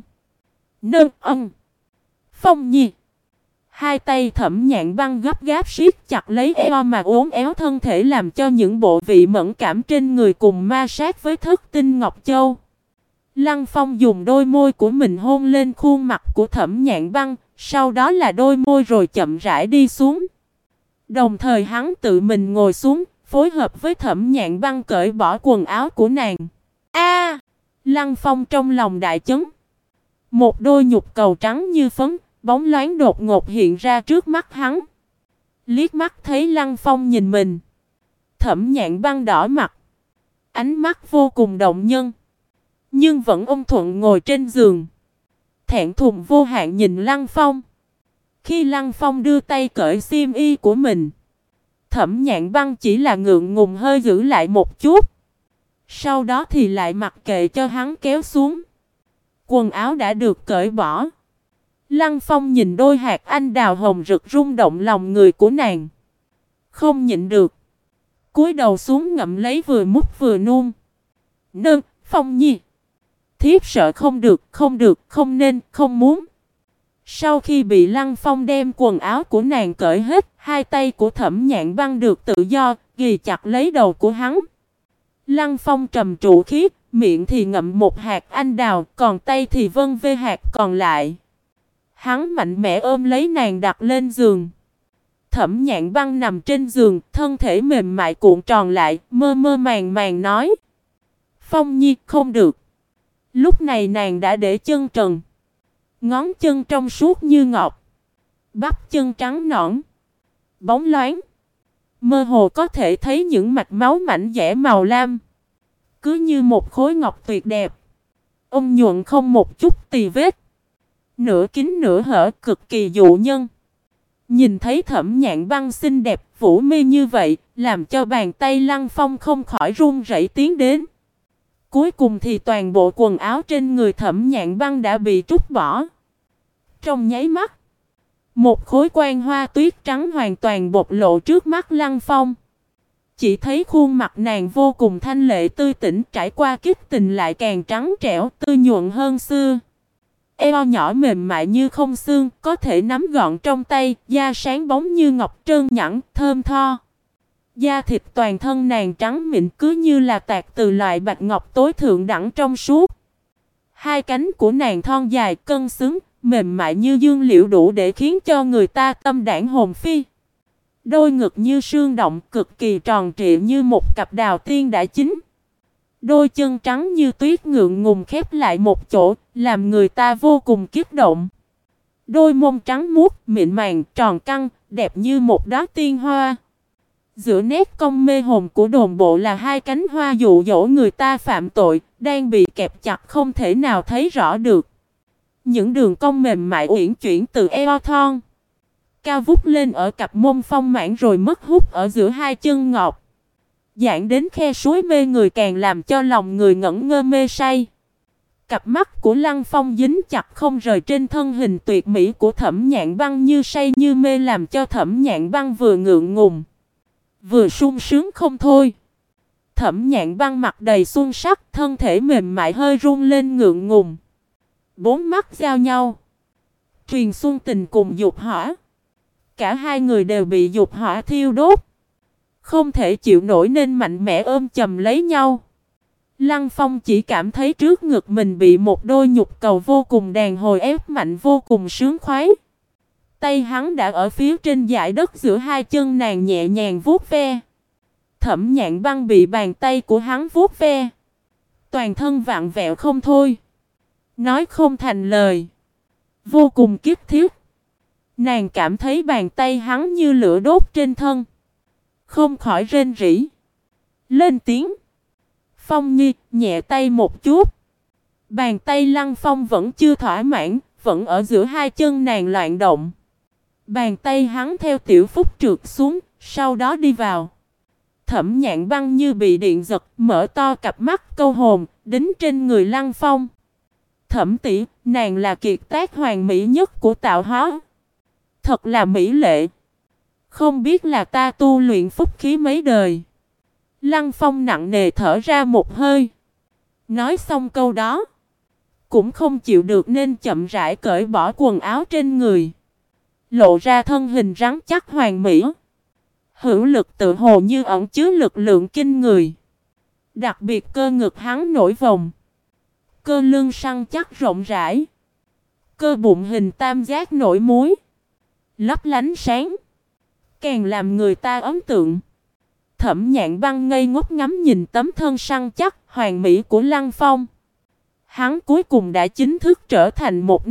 Phong Nhi. Hai tay Thẩm Nhạn Băng gấp gáp siết chặt lấy eo mà uốn éo thân thể, làm cho những bộ vị mẫn cảm trên người cùng ma sát với thất tinh Ngọc Châu. Lăng Phong dùng đôi môi của mình hôn lên khuôn mặt của Thẩm Nhạn Băng, sau đó là đôi môi rồi chậm rãi đi xuống. Đồng thời hắn tự mình ngồi xuống, phối hợp với Thẩm Nhạn Băng cởi bỏ quần áo của nàng. Lăng Phong trong lòng đại chấn. Một đôi nhục cầu trắng như phấn, bóng loáng đột ngột hiện ra trước mắt hắn. Liếc mắt thấy Lăng Phong nhìn mình, Thẩm Nhạn Băng đỏ mặt, ánh mắt vô cùng động nhân, nhưng vẫn ôm thuận ngồi trên giường, thẹn thùng vô hạn nhìn Lăng Phong. Khi Lăng Phong đưa tay cởi xiêm y của mình, Thẩm Nhạn Băng chỉ là ngượng ngùng hơi giữ lại một chút. Sau đó thì lại mặc kệ cho hắn kéo xuống. Quần áo đã được cởi bỏ. Lăng Phong nhìn đôi hạt anh đào hồng rực rung động lòng người của nàng, không nhịn được, cúi đầu xuống ngậm lấy vừa mút vừa nôn. Phong Nhi, thiếp sợ không được, không nên, không muốn. Sau khi bị Lăng Phong đem quần áo của nàng cởi hết, hai tay của Thẩm Nhạn Băng được tự do, ghì chặt lấy đầu của hắn. Lăng Phong trầm trụ khí, miệng thì ngậm một hạt anh đào, còn tay thì vân vê hạt còn lại. Hắn mạnh mẽ ôm lấy nàng đặt lên giường. Thẩm Nhạn Băng nằm trên giường, thân thể mềm mại cuộn tròn lại, mơ mơ màng màng nói: Phong Nhi, không được. Lúc này nàng đã để chân trần, ngón chân trong suốt như ngọc, bắp chân trắng nõn, bóng loáng, mơ hồ có thể thấy những mạch máu mảnh dẻ màu lam, cứ như một khối ngọc tuyệt đẹp, ôn nhuận không một chút tì vết, nửa kín nửa hở, cực kỳ dụ nhân. Nhìn thấy Thẩm Nhạn Băng xinh đẹp vũ mê như vậy, làm cho bàn tay Lăng Phong không khỏi run rẩy tiến đến. Cuối cùng thì toàn bộ quần áo trên người Thẩm Nhạn Băng đã bị trút bỏ. Trong nháy mắt, một khối quan hoa tuyết trắng hoàn toàn bộc lộ trước mắt Lăng Phong. Chỉ thấy khuôn mặt nàng vô cùng thanh lệ tươi tỉnh, trải qua kích tình lại càng trắng trẻo, tươi nhuận hơn xưa. Eo nhỏ mềm mại như không xương, có thể nắm gọn trong tay, da sáng bóng như ngọc trơn nhẵn, thơm tho. Da thịt toàn thân nàng trắng mịn cứ như là tạc từ loại bạch ngọc tối thượng đẳng trong suốt. Hai cánh của nàng thon dài, cân xứng, mềm mại như dương liễu đủ để khiến cho người ta tâm đãng hồn phi. Đôi ngực như sương động, cực kỳ tròn trịa như một cặp đào tiên đã chín. Đôi chân trắng như tuyết ngượng ngùng khép lại một chỗ, làm người ta vô cùng kích động. Đôi mông trắng muốt, mịn màng, tròn căng, đẹp như một đóa tiên hoa. Giữa nét cong mê hồn của đồn bộ là hai cánh hoa dụ dỗ người ta phạm tội, đang bị kẹp chặt không thể nào thấy rõ được. Những đường cong mềm mại uyển chuyển từ eo thon cao vút lên ở cặp mông phong mãn rồi mất hút ở giữa hai chân ngọc. Dạng đến khe suối mê người càng làm cho lòng người ngẩn ngơ mê say. Cặp mắt của Lăng Phong dính chặt không rời trên thân hình tuyệt mỹ của Thẩm Nhạn Băng như say như mê làm cho Thẩm Nhạn Băng vừa ngượng ngùng, vừa sung sướng không thôi. Thẩm Nhạn Băng mặt đầy xuân sắc, thân thể mềm mại hơi run lên ngượng ngùng. Bốn mắt giao nhau, truyền xuân tình cùng dục hỏa. Cả hai người đều bị dục hỏa thiêu đốt, không thể chịu nổi nên mạnh mẽ ôm chầm lấy nhau. Lăng Phong chỉ cảm thấy trước ngực mình bị một đôi nhục cầu vô cùng đàn hồi ép mạnh vô cùng sướng khoái. Tay hắn đã ở phía trên dải đất giữa hai chân nàng nhẹ nhàng vuốt ve. Thẩm Nhạn Băng bị bàn tay của hắn vuốt ve, toàn thân vặn vẹo không thôi, nói không thành lời, vô cùng kiếp thiết. Nàng cảm thấy bàn tay hắn như lửa đốt trên thân, không khỏi rên rỉ, lên tiếng. Phong Nhi, nhẹ tay một chút. Bàn tay Lăng Phong vẫn chưa thỏa mãn, vẫn ở giữa hai chân nàng loạn động. Bàn tay hắn theo tiểu phúc trượt xuống, sau đó đi vào. Thẩm Nhạn Băng như bị điện giật, mở to cặp mắt câu hồn, đính trên người Lăng Phong. Thẩm tỷ, nàng là kiệt tác hoàn mỹ nhất của tạo hóa. Thật là mỹ lệ. Không biết là ta tu luyện phúc khí mấy đời. Lăng Phong nặng nề thở ra một hơi. Nói xong câu đó, cũng không chịu được nên chậm rãi cởi bỏ quần áo trên người, lộ ra thân hình rắn chắc hoàn mỹ. Hữu lực tự hồ như ẩn chứa lực lượng kinh người. Đặc biệt cơ ngực hắn nổi vòng, cơ lưng săn chắc rộng rãi, cơ bụng hình tam giác nổi múi, lấp lánh sáng, càng làm người ta ấn tượng. Thẩm Nhạn Băng ngây ngốc ngắm nhìn tấm thân săn chắc, hoàn mỹ của Lăng Phong. Hắn cuối cùng đã chính thức trở thành một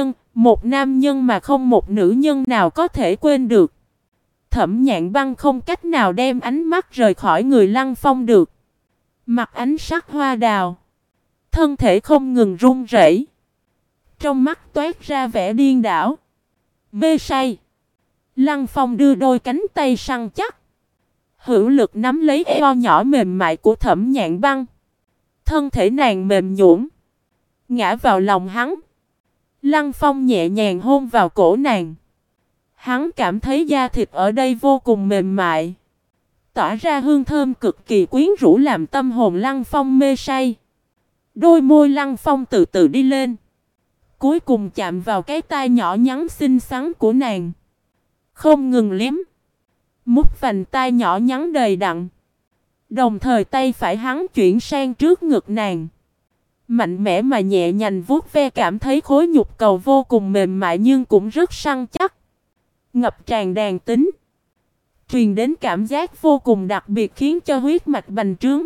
nam nhân mà không một nữ nhân nào có thể quên được. Thẩm Nhạn Băng không cách nào đem ánh mắt rời khỏi người Lăng Phong được. Mặt ánh sắc hoa đào, thân thể không ngừng run rẩy, trong mắt toát ra vẻ điên đảo, mê say. Lăng Phong đưa đôi cánh tay săn chắc, hữu lực nắm lấy eo nhỏ mềm mại của Thẩm Nhạn Băng. Thân thể nàng mềm nhũn, ngã vào lòng hắn. Lăng Phong nhẹ nhàng hôn vào cổ nàng. Hắn cảm thấy da thịt ở đây vô cùng mềm mại, tỏa ra hương thơm cực kỳ quyến rũ làm tâm hồn Lăng Phong mê say. Đôi môi Lăng Phong từ từ đi lên, cuối cùng chạm vào cái tai nhỏ nhắn xinh xắn của nàng, không ngừng liếm, mút vành tai nhỏ nhắn đầy đặn. Đồng thời tay phải hắn chuyển sang trước ngực nàng, mạnh mẽ mà nhẹ nhàng vuốt ve, cảm thấy khối nhục cầu vô cùng mềm mại nhưng cũng rất săn chắc, ngập tràn đàn tính, truyền đến cảm giác vô cùng đặc biệt khiến cho huyết mạch bành trướng,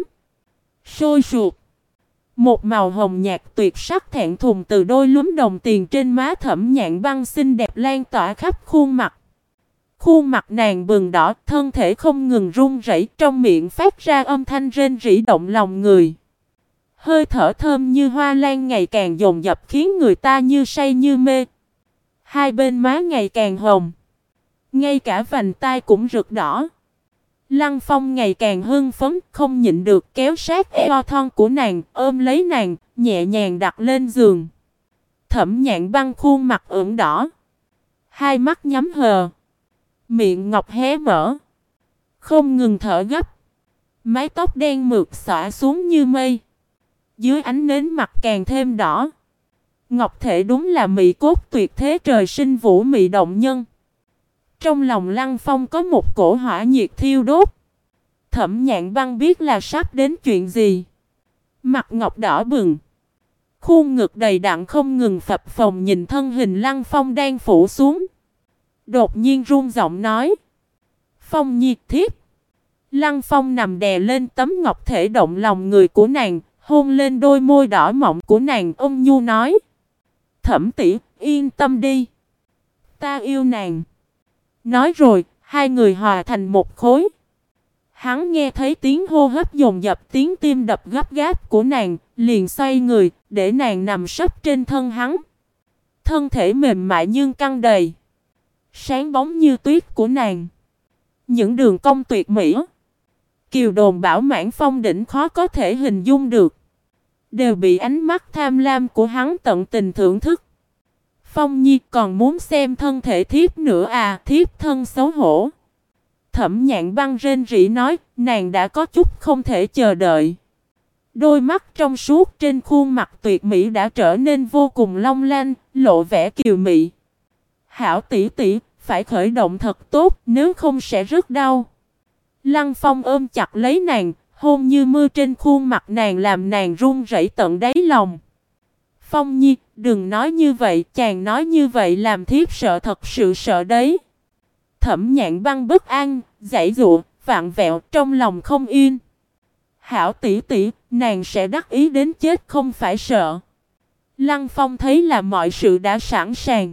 sôi sục. Một màu hồng nhạt tuyệt sắc thẹn thùng từ đôi lúm đồng tiền trên má Thẩm Nhạn Băng xinh đẹp lan tỏa khắp khuôn mặt. Khuôn mặt nàng bừng đỏ, thân thể không ngừng run rẩy, trong miệng phát ra âm thanh rên rỉ động lòng người. Hơi thở thơm như hoa lan ngày càng dồn dập khiến người ta như say như mê. Hai bên má ngày càng hồng, ngay cả vành tai cũng rực đỏ. Lăng Phong ngày càng hưng phấn, không nhịn được kéo sát eo thon của nàng, ôm lấy nàng, nhẹ nhàng đặt lên giường. Thẩm Nhạn Băng khuôn mặt ửng đỏ, hai mắt nhắm hờ, miệng ngọc hé mở, không ngừng thở gấp. Mái tóc đen mượt xõa xuống như mây. Dưới ánh nến mặt càng thêm đỏ. Ngọc thể đúng là mỹ cốt tuyệt thế trời sinh vũ mị động nhân. Trong lòng Lăng Phong có một cổ hỏa nhiệt thiêu đốt. Thẩm Nhạn Băng biết là sắp đến chuyện gì. Mặt ngọc đỏ bừng. Khuôn ngực đầy đặn không ngừng phập phồng nhìn thân hình Lăng Phong đang phủ xuống. Đột nhiên run giọng nói. Phong Nhi thiếp. Lăng Phong nằm đè lên tấm ngọc thể động lòng người của nàng, hôn lên đôi môi đỏ mọng của nàng, ôn nhu nói. Thẩm tỷ, yên tâm đi. Ta yêu nàng. Nói rồi, hai người hòa thành một khối. Hắn nghe thấy tiếng hô hấp dồn dập, tiếng tim đập gấp gáp của nàng, liền xoay người, để nàng nằm sấp trên thân hắn. Thân thể mềm mại nhưng căng đầy. Sáng bóng như tuyết của nàng. Những đường cong tuyệt mỹ. Kiều đồn bảo mãn phong đỉnh khó có thể hình dung được. Đều bị ánh mắt tham lam của hắn tận tình thưởng thức. Phong Nhi còn muốn xem thân thể thiếp nữa à, thiếp thân xấu hổ. Thẩm Nhạn Băng rên rỉ nói, nàng đã có chút không thể chờ đợi. Đôi mắt trong suốt trên khuôn mặt tuyệt mỹ đã trở nên vô cùng long lanh, lộ vẻ kiều mị. Hảo tỷ tỷ, phải khởi động thật tốt, nếu không sẽ rất đau. Lăng Phong ôm chặt lấy nàng, hôn như mưa trên khuôn mặt nàng làm nàng run rẩy tận đáy lòng. Phong Nhi, đừng nói như vậy, chàng nói như vậy làm thiếp sợ, thật sự sợ đấy. Thẩm Nhạn Băng bất an, giãy giụa, vặn vẹo trong lòng không yên. Hảo tỷ tỷ, nàng sẽ đắc ý đến chết không phải sợ. Lăng Phong thấy là mọi sự đã sẵn sàng.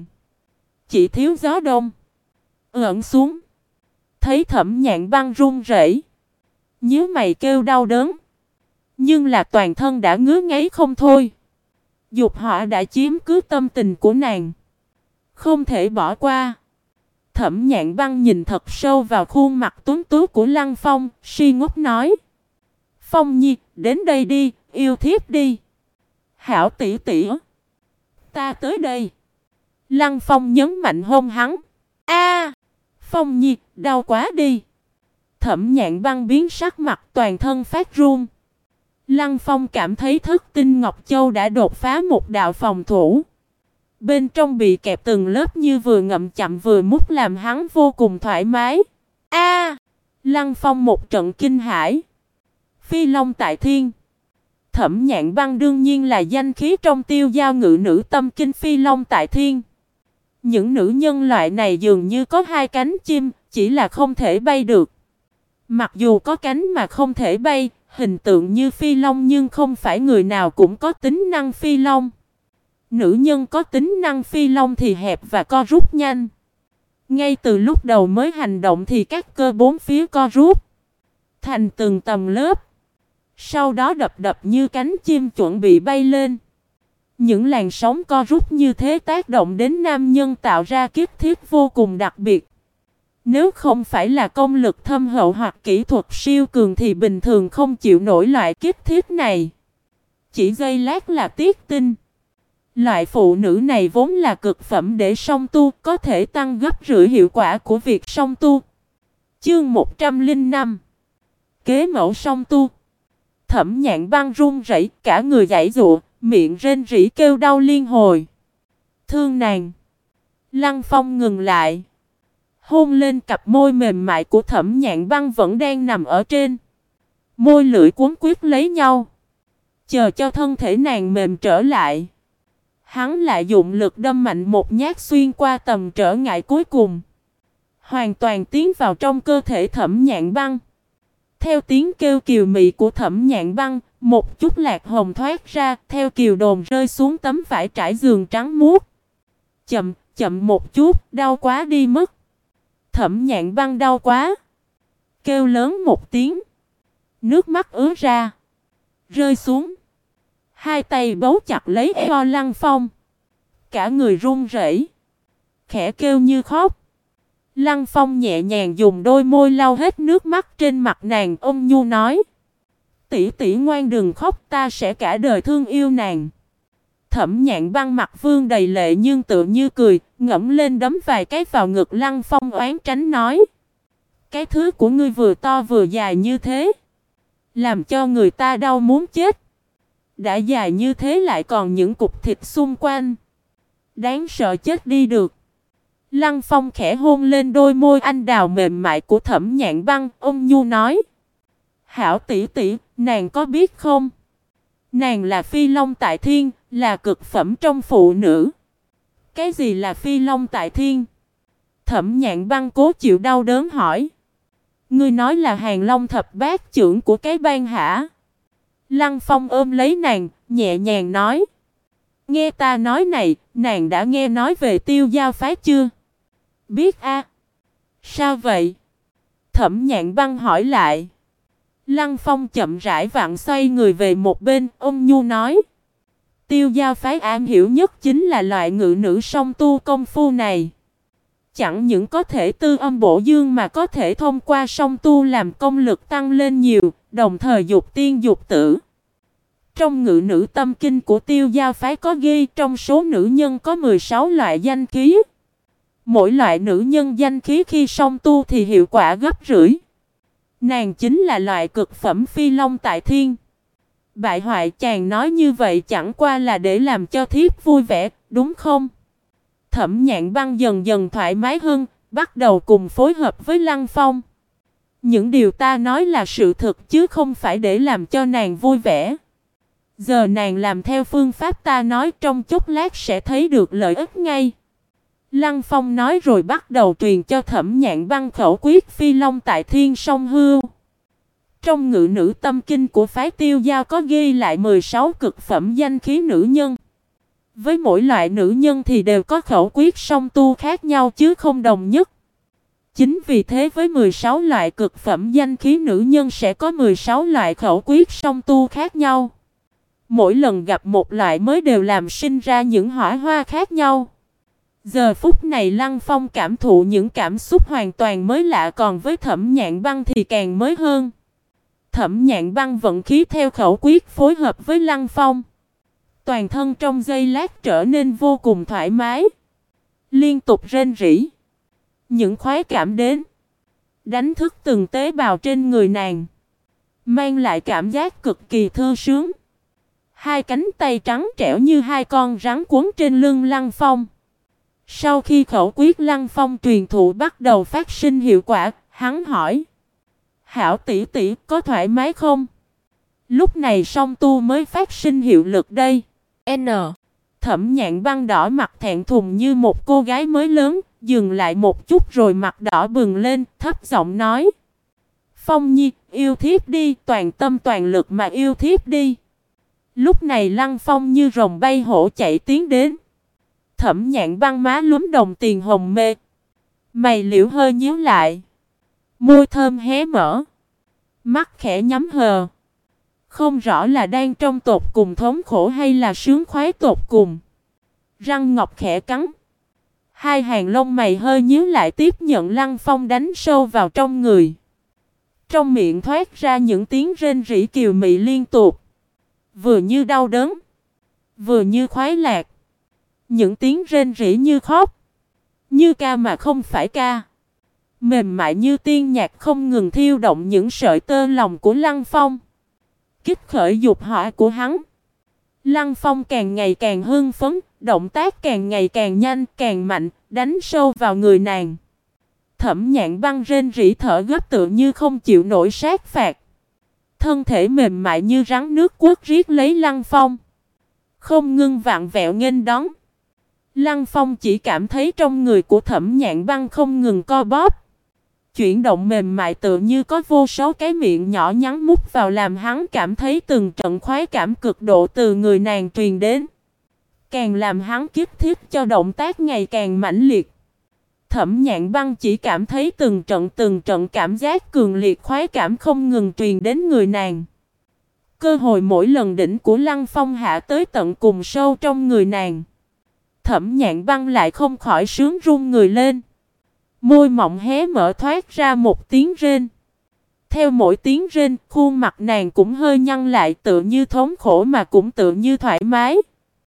Chỉ thiếu gió đông. Ẩn xuống. Thấy Thẩm Nhạn Băng run rẩy, nhíu mày kêu đau đớn. Nhưng là toàn thân đã ngứa ngáy không thôi. Dục hỏa đã chiếm cứ tâm tình của nàng. Không thể bỏ qua. Thẩm Nhạn Băng nhìn thật sâu vào khuôn mặt tuấn tú của Lăng Phong, si ngốc nói. Phong Nhi, đến đây đi, yêu thiếp đi. Hảo tỷ tỷ. Ta tới đây. Lăng Phong nhấn mạnh hôn hắn. A, Phong Nhi, đau quá đi. Thẩm Nhạn Băng biến sắc mặt, toàn thân phát run. Lăng Phong cảm thấy Thất Tinh Ngọc Châu đã đột phá một đạo phòng thủ. Bên trong bị kẹp từng lớp như vừa ngậm chậm vừa mút làm hắn vô cùng thoải mái. A! Lăng Phong một trận kinh hãi. Phi Long tại thiên. Thẩm Nhạn Băng đương nhiên là danh khí trong Tiêu Giao ngự nữ tâm kinh Phi Long tại thiên. Những nữ nhân loại này dường như có hai cánh chim, chỉ là không thể bay được. Mặc dù có cánh mà không thể bay, hình tượng như phi long nhưng không phải người nào cũng có tính năng phi long. Nữ nhân có tính năng phi long thì hẹp và co rút nhanh. Ngay từ lúc đầu mới hành động thì các cơ bốn phía co rút thành từng tầng lớp. Sau đó đập đập như cánh chim chuẩn bị bay lên. Những làn sóng co rút như thế tác động đến nam nhân tạo ra kiếp thiết vô cùng đặc biệt. Nếu không phải là công lực thâm hậu hoặc kỹ thuật siêu cường thì bình thường không chịu nổi loại kiếp thiết này. Chỉ giây lát là tiết tinh. Loại phụ nữ này vốn là cực phẩm để song tu, có thể tăng gấp rưỡi hiệu quả của việc song tu. Chương 105. Kế mẫu song tu. Thẩm Nhạn Băng run rẩy, cả người giãy giụa, miệng rên rỉ kêu đau liên hồi. Thương nàng. Lăng Phong ngừng lại. Hôn lên cặp môi mềm mại của Thẩm Nhạn Băng vẫn đang nằm ở trên. Môi lưỡi cuốn quýt lấy nhau. Chờ cho thân thể nàng mềm trở lại. Hắn lại dụng lực đâm mạnh một nhát xuyên qua tầm trở ngại cuối cùng. Hoàn toàn tiến vào trong cơ thể Thẩm Nhạn Băng. Theo tiếng kêu kiều mị của Thẩm Nhạn Băng, một chút lạc hồng thoát ra, theo kiều đồn rơi xuống tấm vải trải giường trắng muốt. Chậm, chậm một chút, đau quá đi mất. Thẩm Nhạn Băng đau quá. Kêu lớn một tiếng. Nước mắt ứa ra. Rơi xuống. Hai tay bấu chặt lấy eo Lăng Phong. Cả người run rẩy. Khẽ kêu như khóc. Lăng Phong nhẹ nhàng dùng đôi môi lau hết nước mắt trên mặt nàng, ôn nhu nói. Tỷ tỷ ngoan đừng khóc, ta sẽ cả đời thương yêu nàng. Thẩm Nhạn Băng mặt vương đầy lệ nhưng tự như cười, ngẫm lên đấm vài cái vào ngực Lăng Phong oán tránh nói. Cái thứ của ngươi vừa to vừa dài như thế. làm cho người ta đau muốn chết. Đã dài như thế lại còn những cục thịt xung quanh. Đáng sợ chết đi được. Lăng Phong khẽ hôn lên đôi môi anh đào mềm mại của Thẩm Nhạn Băng, ôn nhu nói. Hảo tỷ tỷ, nàng có biết không? Nàng là phi long tại thiên, là cực phẩm trong phụ nữ. Cái gì là phi long tại thiên? Thẩm Nhạn Băng cố chịu đau đớn hỏi. Ngươi nói là hàng long thập bát trưởng của cái bang hả? Lăng Phong ôm lấy nàng, nhẹ nhàng nói. Nghe ta nói này, nàng đã nghe nói về Tiêu Giao phái chưa? Biết a. Sao vậy? Thẩm Nhạn Băng hỏi lại. Lăng Phong chậm rãi vặn xoay người về một bên, ôn nhu nói. Tiêu Giao phái am hiểu nhất chính là loại ngự nữ song tu công phu này. Chẳng những có thể tư âm bổ dương mà có thể thông qua song tu làm công lực tăng lên nhiều, đồng thời dục tiên dục tử. Trong ngự nữ tâm kinh của Tiêu Giao phái có ghi trong số nữ nhân có 16 loại danh khí. Mỗi loại nữ nhân danh khí khi song tu thì hiệu quả gấp rưỡi. Nàng chính là loại cực phẩm phi long tại thiên. Bại hoại chàng nói như vậy chẳng qua là để làm cho thiếp vui vẻ, đúng không? Thẩm Nhạn Băng dần dần thoải mái hơn, bắt đầu cùng phối hợp với Lăng Phong. Những điều ta nói là sự thực chứ không phải để làm cho nàng vui vẻ. Giờ nàng làm theo phương pháp ta nói trong chốc lát sẽ thấy được lợi ích ngay. Lăng Phong nói rồi bắt đầu truyền cho Thẩm Nhạn Băng khẩu quyết phi long tại thiên song hưu. Trong ngự nữ tâm kinh của phái Tiêu Giao có ghi lại 16 cực phẩm danh khí nữ nhân. Với mỗi loại nữ nhân thì đều có khẩu quyết song tu khác nhau chứ không đồng nhất. Chính vì thế với 16 loại cực phẩm danh khí nữ nhân sẽ có 16 loại khẩu quyết song tu khác nhau. Mỗi lần gặp một loại mới đều làm sinh ra những hỏa hoa khác nhau. Giờ phút này Lăng Phong cảm thụ những cảm xúc hoàn toàn mới lạ, còn với Thẩm Nhạn Băng thì càng mới hơn. Thẩm Nhạn Băng vận khí theo khẩu quyết phối hợp với Lăng Phong. Toàn thân trong giây lát trở nên vô cùng thoải mái. Liên tục rên rỉ. Những khoái cảm đến. Đánh thức từng tế bào trên người nàng. Mang lại cảm giác cực kỳ thư sướng. Hai cánh tay trắng trẻo như hai con rắn quấn trên lưng Lăng Phong. Sau khi khẩu quyết Lăng Phong truyền thụ bắt đầu phát sinh hiệu quả, hắn hỏi. Hảo tỷ tỷ có thoải mái không? Lúc này song tu mới phát sinh hiệu lực đây. Thẩm Nhạn Băng đỏ mặt thẹn thùng như một cô gái mới lớn, dừng lại một chút rồi mặt đỏ bừng lên, thấp giọng nói. Phong Nhi, yêu thiếp đi, toàn tâm toàn lực mà yêu thiếp đi. Lúc này Lăng Phong như rồng bay hổ chạy tiến đến. Thẩm Nhạn Băng má lúm đồng tiền hồng mê. Mày liễu hơi nhíu lại. Môi thơm hé mở. Mắt khẽ nhắm hờ. Không rõ là đang trong tột cùng thống khổ hay là sướng khoái tột cùng. Răng ngọc khẽ cắn. Hai hàng lông mày hơi nhíu lại tiếp nhận Lăng Phong đánh sâu vào trong người. Trong miệng thoát ra những tiếng rên rỉ kiều mị liên tục. Vừa như đau đớn. Vừa như khoái lạc. Những tiếng rên rỉ như khóc. Như ca mà không phải ca. Mềm mại như tiên nhạc không ngừng thiêu động những sợi tơ lòng của Lăng Phong. Kích khởi dục hỏa của hắn. Lăng Phong càng ngày càng hưng phấn, động tác càng ngày càng nhanh, càng mạnh, đánh sâu vào người nàng. Thẩm Nhạn Băng rên rỉ thở gấp tựa như không chịu nổi sát phạt. Thân thể mềm mại như rắn nước quất riết lấy Lăng Phong. Không ngưng vặn vẹo nghênh đón. Lăng Phong chỉ cảm thấy trong người của Thẩm Nhạn Băng không ngừng co bóp. Chuyển động mềm mại tựa như có vô số cái miệng nhỏ nhắn mút vào làm hắn cảm thấy từng trận khoái cảm cực độ từ người nàng truyền đến. Càng làm hắn kích thích cho động tác ngày càng mãnh liệt. Thẩm Nhạn Băng chỉ cảm thấy từng trận cảm giác cường liệt khoái cảm không ngừng truyền đến người nàng. Cơ hội mỗi lần đỉnh của Lăng Phong hạ tới tận cùng sâu trong người nàng. Thẩm Nhạn Băng lại không khỏi sướng run người lên. Môi mọng hé mở thoát ra một tiếng rên. Theo mỗi tiếng rên, khuôn mặt nàng cũng hơi nhăn lại tựa như thống khổ mà cũng tựa như thoải mái.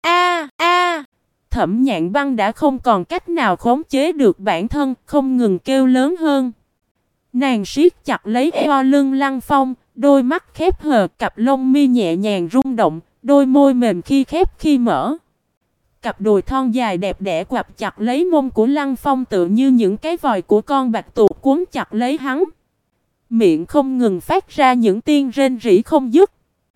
A! Thẩm Nhạn Băng đã không còn cách nào khống chế được bản thân, không ngừng kêu lớn hơn. Nàng siết chặt lấy eo lưng Lăng Phong, Đôi mắt khép hờ, cặp lông mi nhẹ nhàng rung động, đôi môi mềm khi khép khi mở. Cặp đùi thon dài đẹp đẽ quặp chặt lấy mông của Lăng Phong tựa như những cái vòi của con bạch tuộc cuốn chặt lấy hắn. Miệng không ngừng phát ra những tiếng rên rỉ không dứt.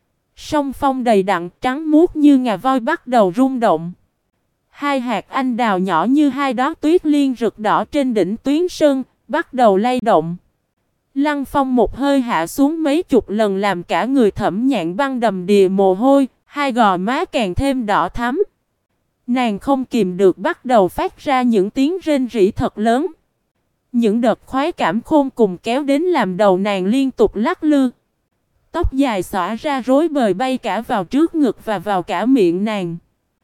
Song phong đầy đặn trắng muốt như ngà voi bắt đầu rung động. Hai hạt anh đào nhỏ như hai đóa tuyết liên rực đỏ trên đỉnh tuyến sơn bắt đầu lay động. Lăng Phong một hơi hạ xuống mấy chục lần làm cả người Thẩm Nhạn Băng đầm đìa mồ hôi, hai gò má càng thêm đỏ thắm. Nàng không kìm được bắt đầu phát ra những tiếng rên rỉ thật lớn. Những đợt khoái cảm khôn cùng kéo đến làm đầu nàng liên tục lắc lư. Tóc dài xõa ra rối bời bay cả vào trước ngực và vào cả miệng nàng.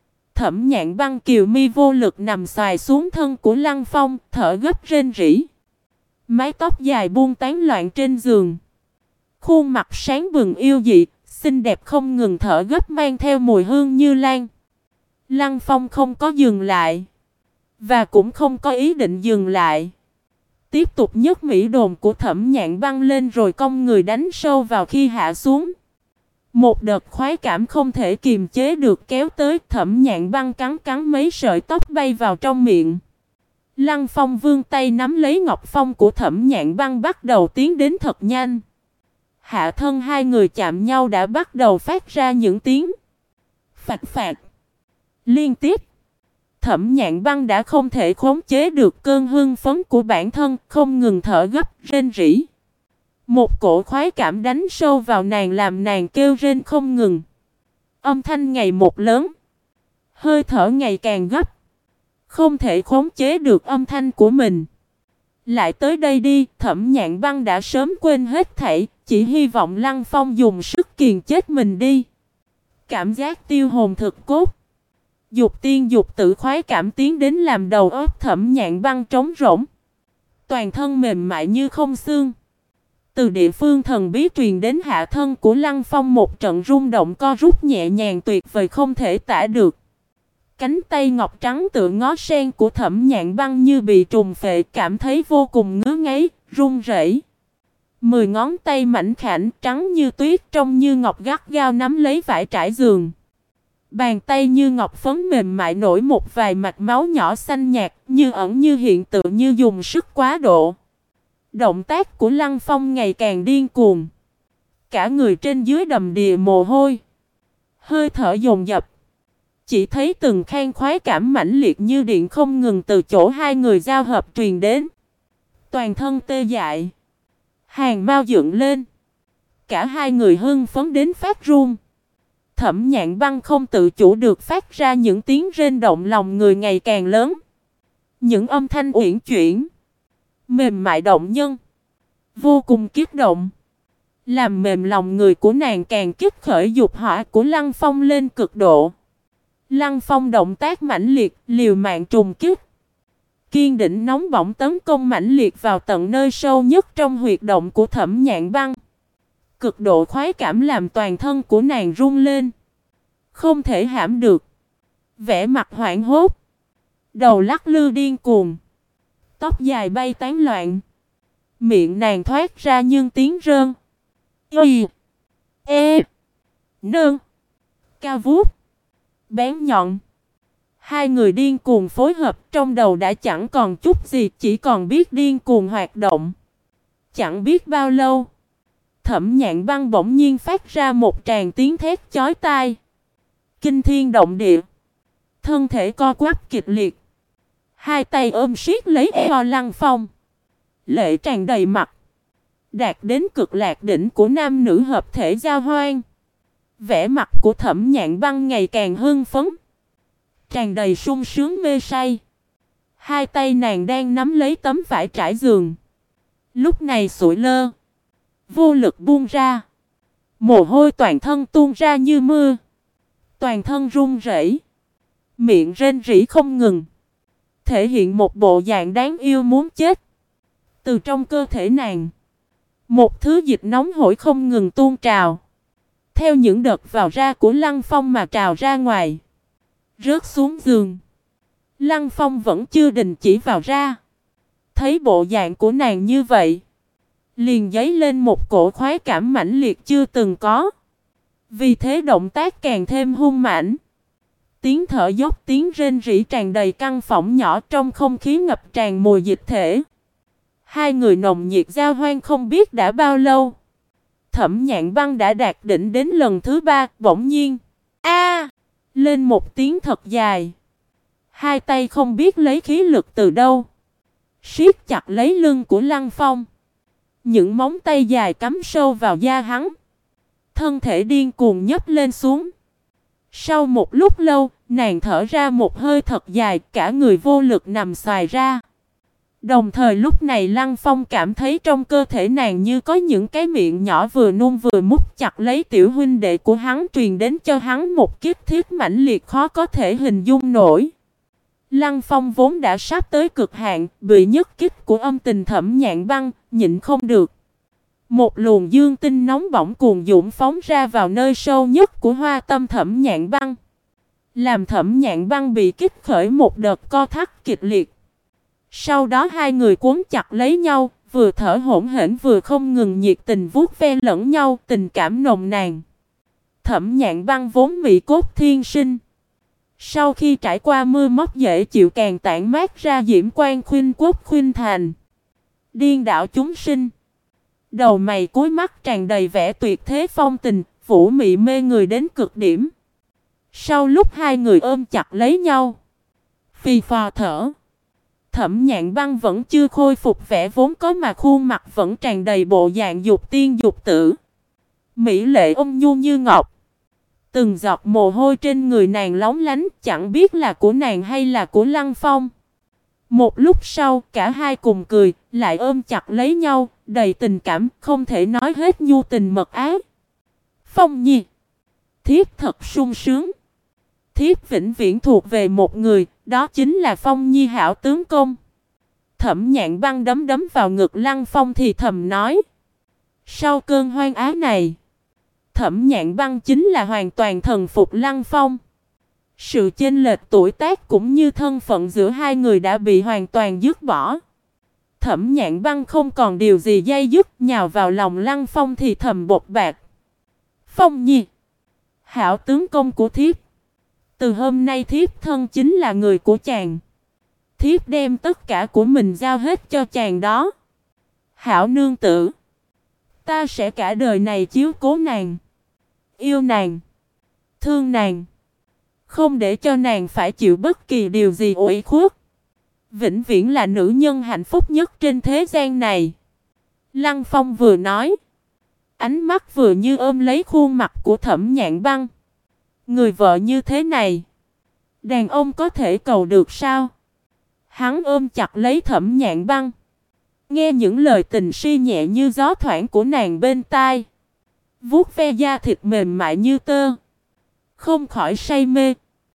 Thẩm Nhạn Băng kiều mi vô lực nằm xoài xuống thân của Lăng Phong, thở gấp rên rỉ. Mái tóc dài buông tán loạn trên giường. Khuôn mặt sáng bừng yêu dị, xinh đẹp không ngừng thở gấp mang theo mùi hương như lan. Lăng Phong không có dừng lại. Và cũng không có ý định dừng lại. Tiếp tục nhấc mỹ đồn của Thẩm Nhạn Băng lên rồi cong người đánh sâu vào khi hạ xuống. Một đợt khoái cảm không thể kiềm chế được kéo tới, Thẩm Nhạn Băng cắn cắn mấy sợi tóc bay vào trong miệng. Lăng Phong vươn tay nắm lấy ngọc phong của Thẩm Nhạn Băng bắt đầu tiến đến thật nhanh. Hạ thân hai người chạm nhau đã bắt đầu phát ra những tiếng phạt phạt liên tiếp. Thẩm Nhạn Băng đã không thể khống chế được cơn hưng phấn của bản thân, không ngừng thở gấp, rên rỉ. Một cổ khoái cảm đánh sâu vào nàng làm nàng kêu rên không ngừng. Âm thanh ngày một lớn, hơi thở ngày càng gấp. Không thể khống chế được âm thanh của mình. Lại tới đây đi, Thẩm Nhạn Băng đã sớm quên hết thảy, chỉ hy vọng Lăng Phong dùng sức kiềm chết mình đi. Cảm giác tiêu hồn thực cốt. Dục tiên dục tử khoái cảm tiến đến làm đầu óc Thẩm Nhạn Băng trống rỗng. Toàn thân mềm mại như không xương. Từ địa phương thần bí truyền đến hạ thân của Lăng Phong một trận rung động co rút nhẹ nhàng tuyệt vời không thể tả được. Cánh tay ngọc trắng tựa ngó sen của Thẩm Nhạn Băng như bị trùng phệ, cảm thấy vô cùng ngứa ngáy, run rẩy. 10 ngón tay mảnh khảnh trắng như tuyết trông như ngọc gắt gao nắm lấy vải trải giường. Bàn tay như ngọc phấn mềm mại nổi một vài mạch máu nhỏ xanh nhạt, như ẩn như hiện tự như dùng sức quá độ. Động tác của Lăng Phong ngày càng điên cuồng. Cả người trên dưới đầm đìa mồ hôi. Hơi thở dồn dập. Chỉ thấy từng khang khoái cảm mãnh liệt như điện không ngừng từ chỗ hai người giao hợp truyền đến. Toàn thân tê dại. Hàng mau dựng lên. Cả hai người hưng phấn đến phát run. Thẩm Nhạn Băng không tự chủ được phát ra những tiếng rên động lòng người ngày càng lớn. Những âm thanh uyển chuyển, mềm mại động nhân, vô cùng kích động. Làm mềm lòng người của nàng càng kích khởi dục hỏa của Lăng Phong lên cực độ. Lăng Phong động tác mãnh liệt, liều mạng trùng kích. Kiên định nóng bỏng tấn công mãnh liệt vào tận nơi sâu nhất trong huyệt động của Thẩm Nhạn Băng. Cực độ khoái cảm làm toàn thân của nàng run lên. Không thể hãm được. Vẻ mặt hoảng hốt. Đầu lắc lư điên cuồng. Tóc dài bay tán loạn. Miệng nàng thoát ra nhưng tiếng rơn. Y. E. Nương. Cao vút. Bén nhọn. Hai người điên cuồng phối hợp trong đầu đã chẳng còn chút gì, chỉ còn biết điên cuồng hoạt động. Chẳng biết bao lâu, Thẩm Nhạn Băng bỗng nhiên phát ra một tràng tiếng thét chói tai. Kinh thiên động địa. Thân thể co quắp kịch liệt. Hai tay ôm siết lấy eo Lăng Phong. Lệ tràn đầy mặt. Đạt đến cực lạc đỉnh của nam nữ hợp thể giao hoan. Vẻ mặt của Thẩm Nhạn Băng ngày càng hưng phấn. Tràn đầy sung sướng mê say. Hai tay nàng đang nắm lấy tấm vải trải giường. Lúc này sụi lơ. Vô lực buông ra. Mồ hôi toàn thân tuôn ra như mưa. Toàn thân run rẩy. Miệng rên rỉ không ngừng. Thể hiện một bộ dạng đáng yêu muốn chết. Từ trong cơ thể nàng, một thứ dịch nóng hổi không ngừng tuôn trào. Theo những đợt vào ra của Lăng Phong mà trào ra ngoài. Rớt xuống giường. Lăng Phong vẫn chưa đình chỉ vào ra. Thấy bộ dạng của nàng như vậy, liền dấy lên một cổ khoái cảm mãnh liệt chưa từng có. Vì thế động tác càng thêm hung mãnh. Tiếng thở dốc, tiếng rên rỉ tràn đầy căn phòng nhỏ, trong không khí ngập tràn mùi dịch thể. Hai người nồng nhiệt giao hoan không biết đã bao lâu. Thẩm Nhạn Băng đã đạt đỉnh đến lần thứ 3, bỗng nhiên lên một tiếng thật dài. Hai tay không biết lấy khí lực từ đâu, siết chặt lấy lưng của Lăng Phong. Những móng tay dài cắm sâu vào da hắn. Thân thể điên cuồng nhấp lên xuống. Sau một lúc lâu, nàng thở ra một hơi thật dài, cả người vô lực nằm xoài ra. Đồng thời lúc này Lăng Phong cảm thấy trong cơ thể nàng như có những cái miệng nhỏ vừa nôn vừa mút chặt lấy tiểu huynh đệ của hắn, truyền đến cho hắn một kích thiết mãnh liệt khó có thể hình dung nổi. Lăng Phong vốn đã sắp tới cực hạn, bị nhất kích của âm tình Thẩm Nhạn Băng, nhịn không được. Một luồng dương tinh nóng bỏng cuồn dũng phóng ra vào nơi sâu nhất của hoa tâm Thẩm Nhạn Băng, làm Thẩm Nhạn Băng bị kích khởi một đợt co thắt kịch liệt. Sau đó hai người cuốn chặt lấy nhau, vừa thở hổn hển vừa không ngừng nhiệt tình vuốt ve lẫn nhau, tình cảm nồng nàn. Thẩm Nhạn Băng vốn mỹ cốt thiên sinh, sau khi trải qua mưa móc dễ chịu càng tản mát ra diễm quang khuynh quốc khuynh thành, điên đảo chúng sinh. Đầu mày cuối mắt tràn đầy vẻ tuyệt thế phong tình, vũ mị mê người đến cực điểm. Sau lúc hai người ôm chặt lấy nhau, phì phò thở, Thẩm Nhạn Băng vẫn chưa khôi phục vẻ vốn có mà khuôn mặt vẫn tràn đầy bộ dạng dục tiên dục tử. Mỹ lệ ôn nhu như ngọc. Từng giọt mồ hôi trên người nàng lóng lánh, chẳng biết là của nàng hay là của Lăng Phong. Một lúc sau, cả hai cùng cười, lại ôm chặt lấy nhau, đầy tình cảm, không thể nói hết nhu tình mật ái. Phong Nhi, thiếp thật sung sướng. Thiếp vĩnh viễn thuộc về một người, đó chính là Phong Nhi hảo tướng công. Thẩm Nhạn Băng đấm đấm vào ngực Lăng Phong thì thầm nói. Sau cơn hoang ái này, Thẩm Nhạn Băng chính là hoàn toàn thần phục Lăng Phong. Sự chênh lệch tuổi tác cũng như thân phận giữa hai người đã bị hoàn toàn dứt bỏ. Thẩm Nhạn Băng không còn điều gì dây dứt, nhào vào lòng Lăng Phong thì thầm bột bạc. Phong Nhi, hảo tướng công của thiếp, từ hôm nay thiếp thân chính là người của chàng. Thiếp đem tất cả của mình giao hết cho chàng đó. Hảo nương tử, ta sẽ cả đời này chiếu cố nàng, yêu nàng, thương nàng, không để cho nàng phải chịu bất kỳ điều gì ủy khuất. Vĩnh viễn là nữ nhân hạnh phúc nhất trên thế gian này. Lăng Phong vừa nói, ánh mắt vừa như ôm lấy khuôn mặt của Thẩm Nhạn Băng. Người vợ như thế này, đàn ông có thể cầu được sao? Hắn ôm chặt lấy Thẩm Nhạn Băng, nghe những lời tình si nhẹ như gió thoảng của nàng bên tai, vuốt ve da thịt mềm mại như tơ, không khỏi say mê.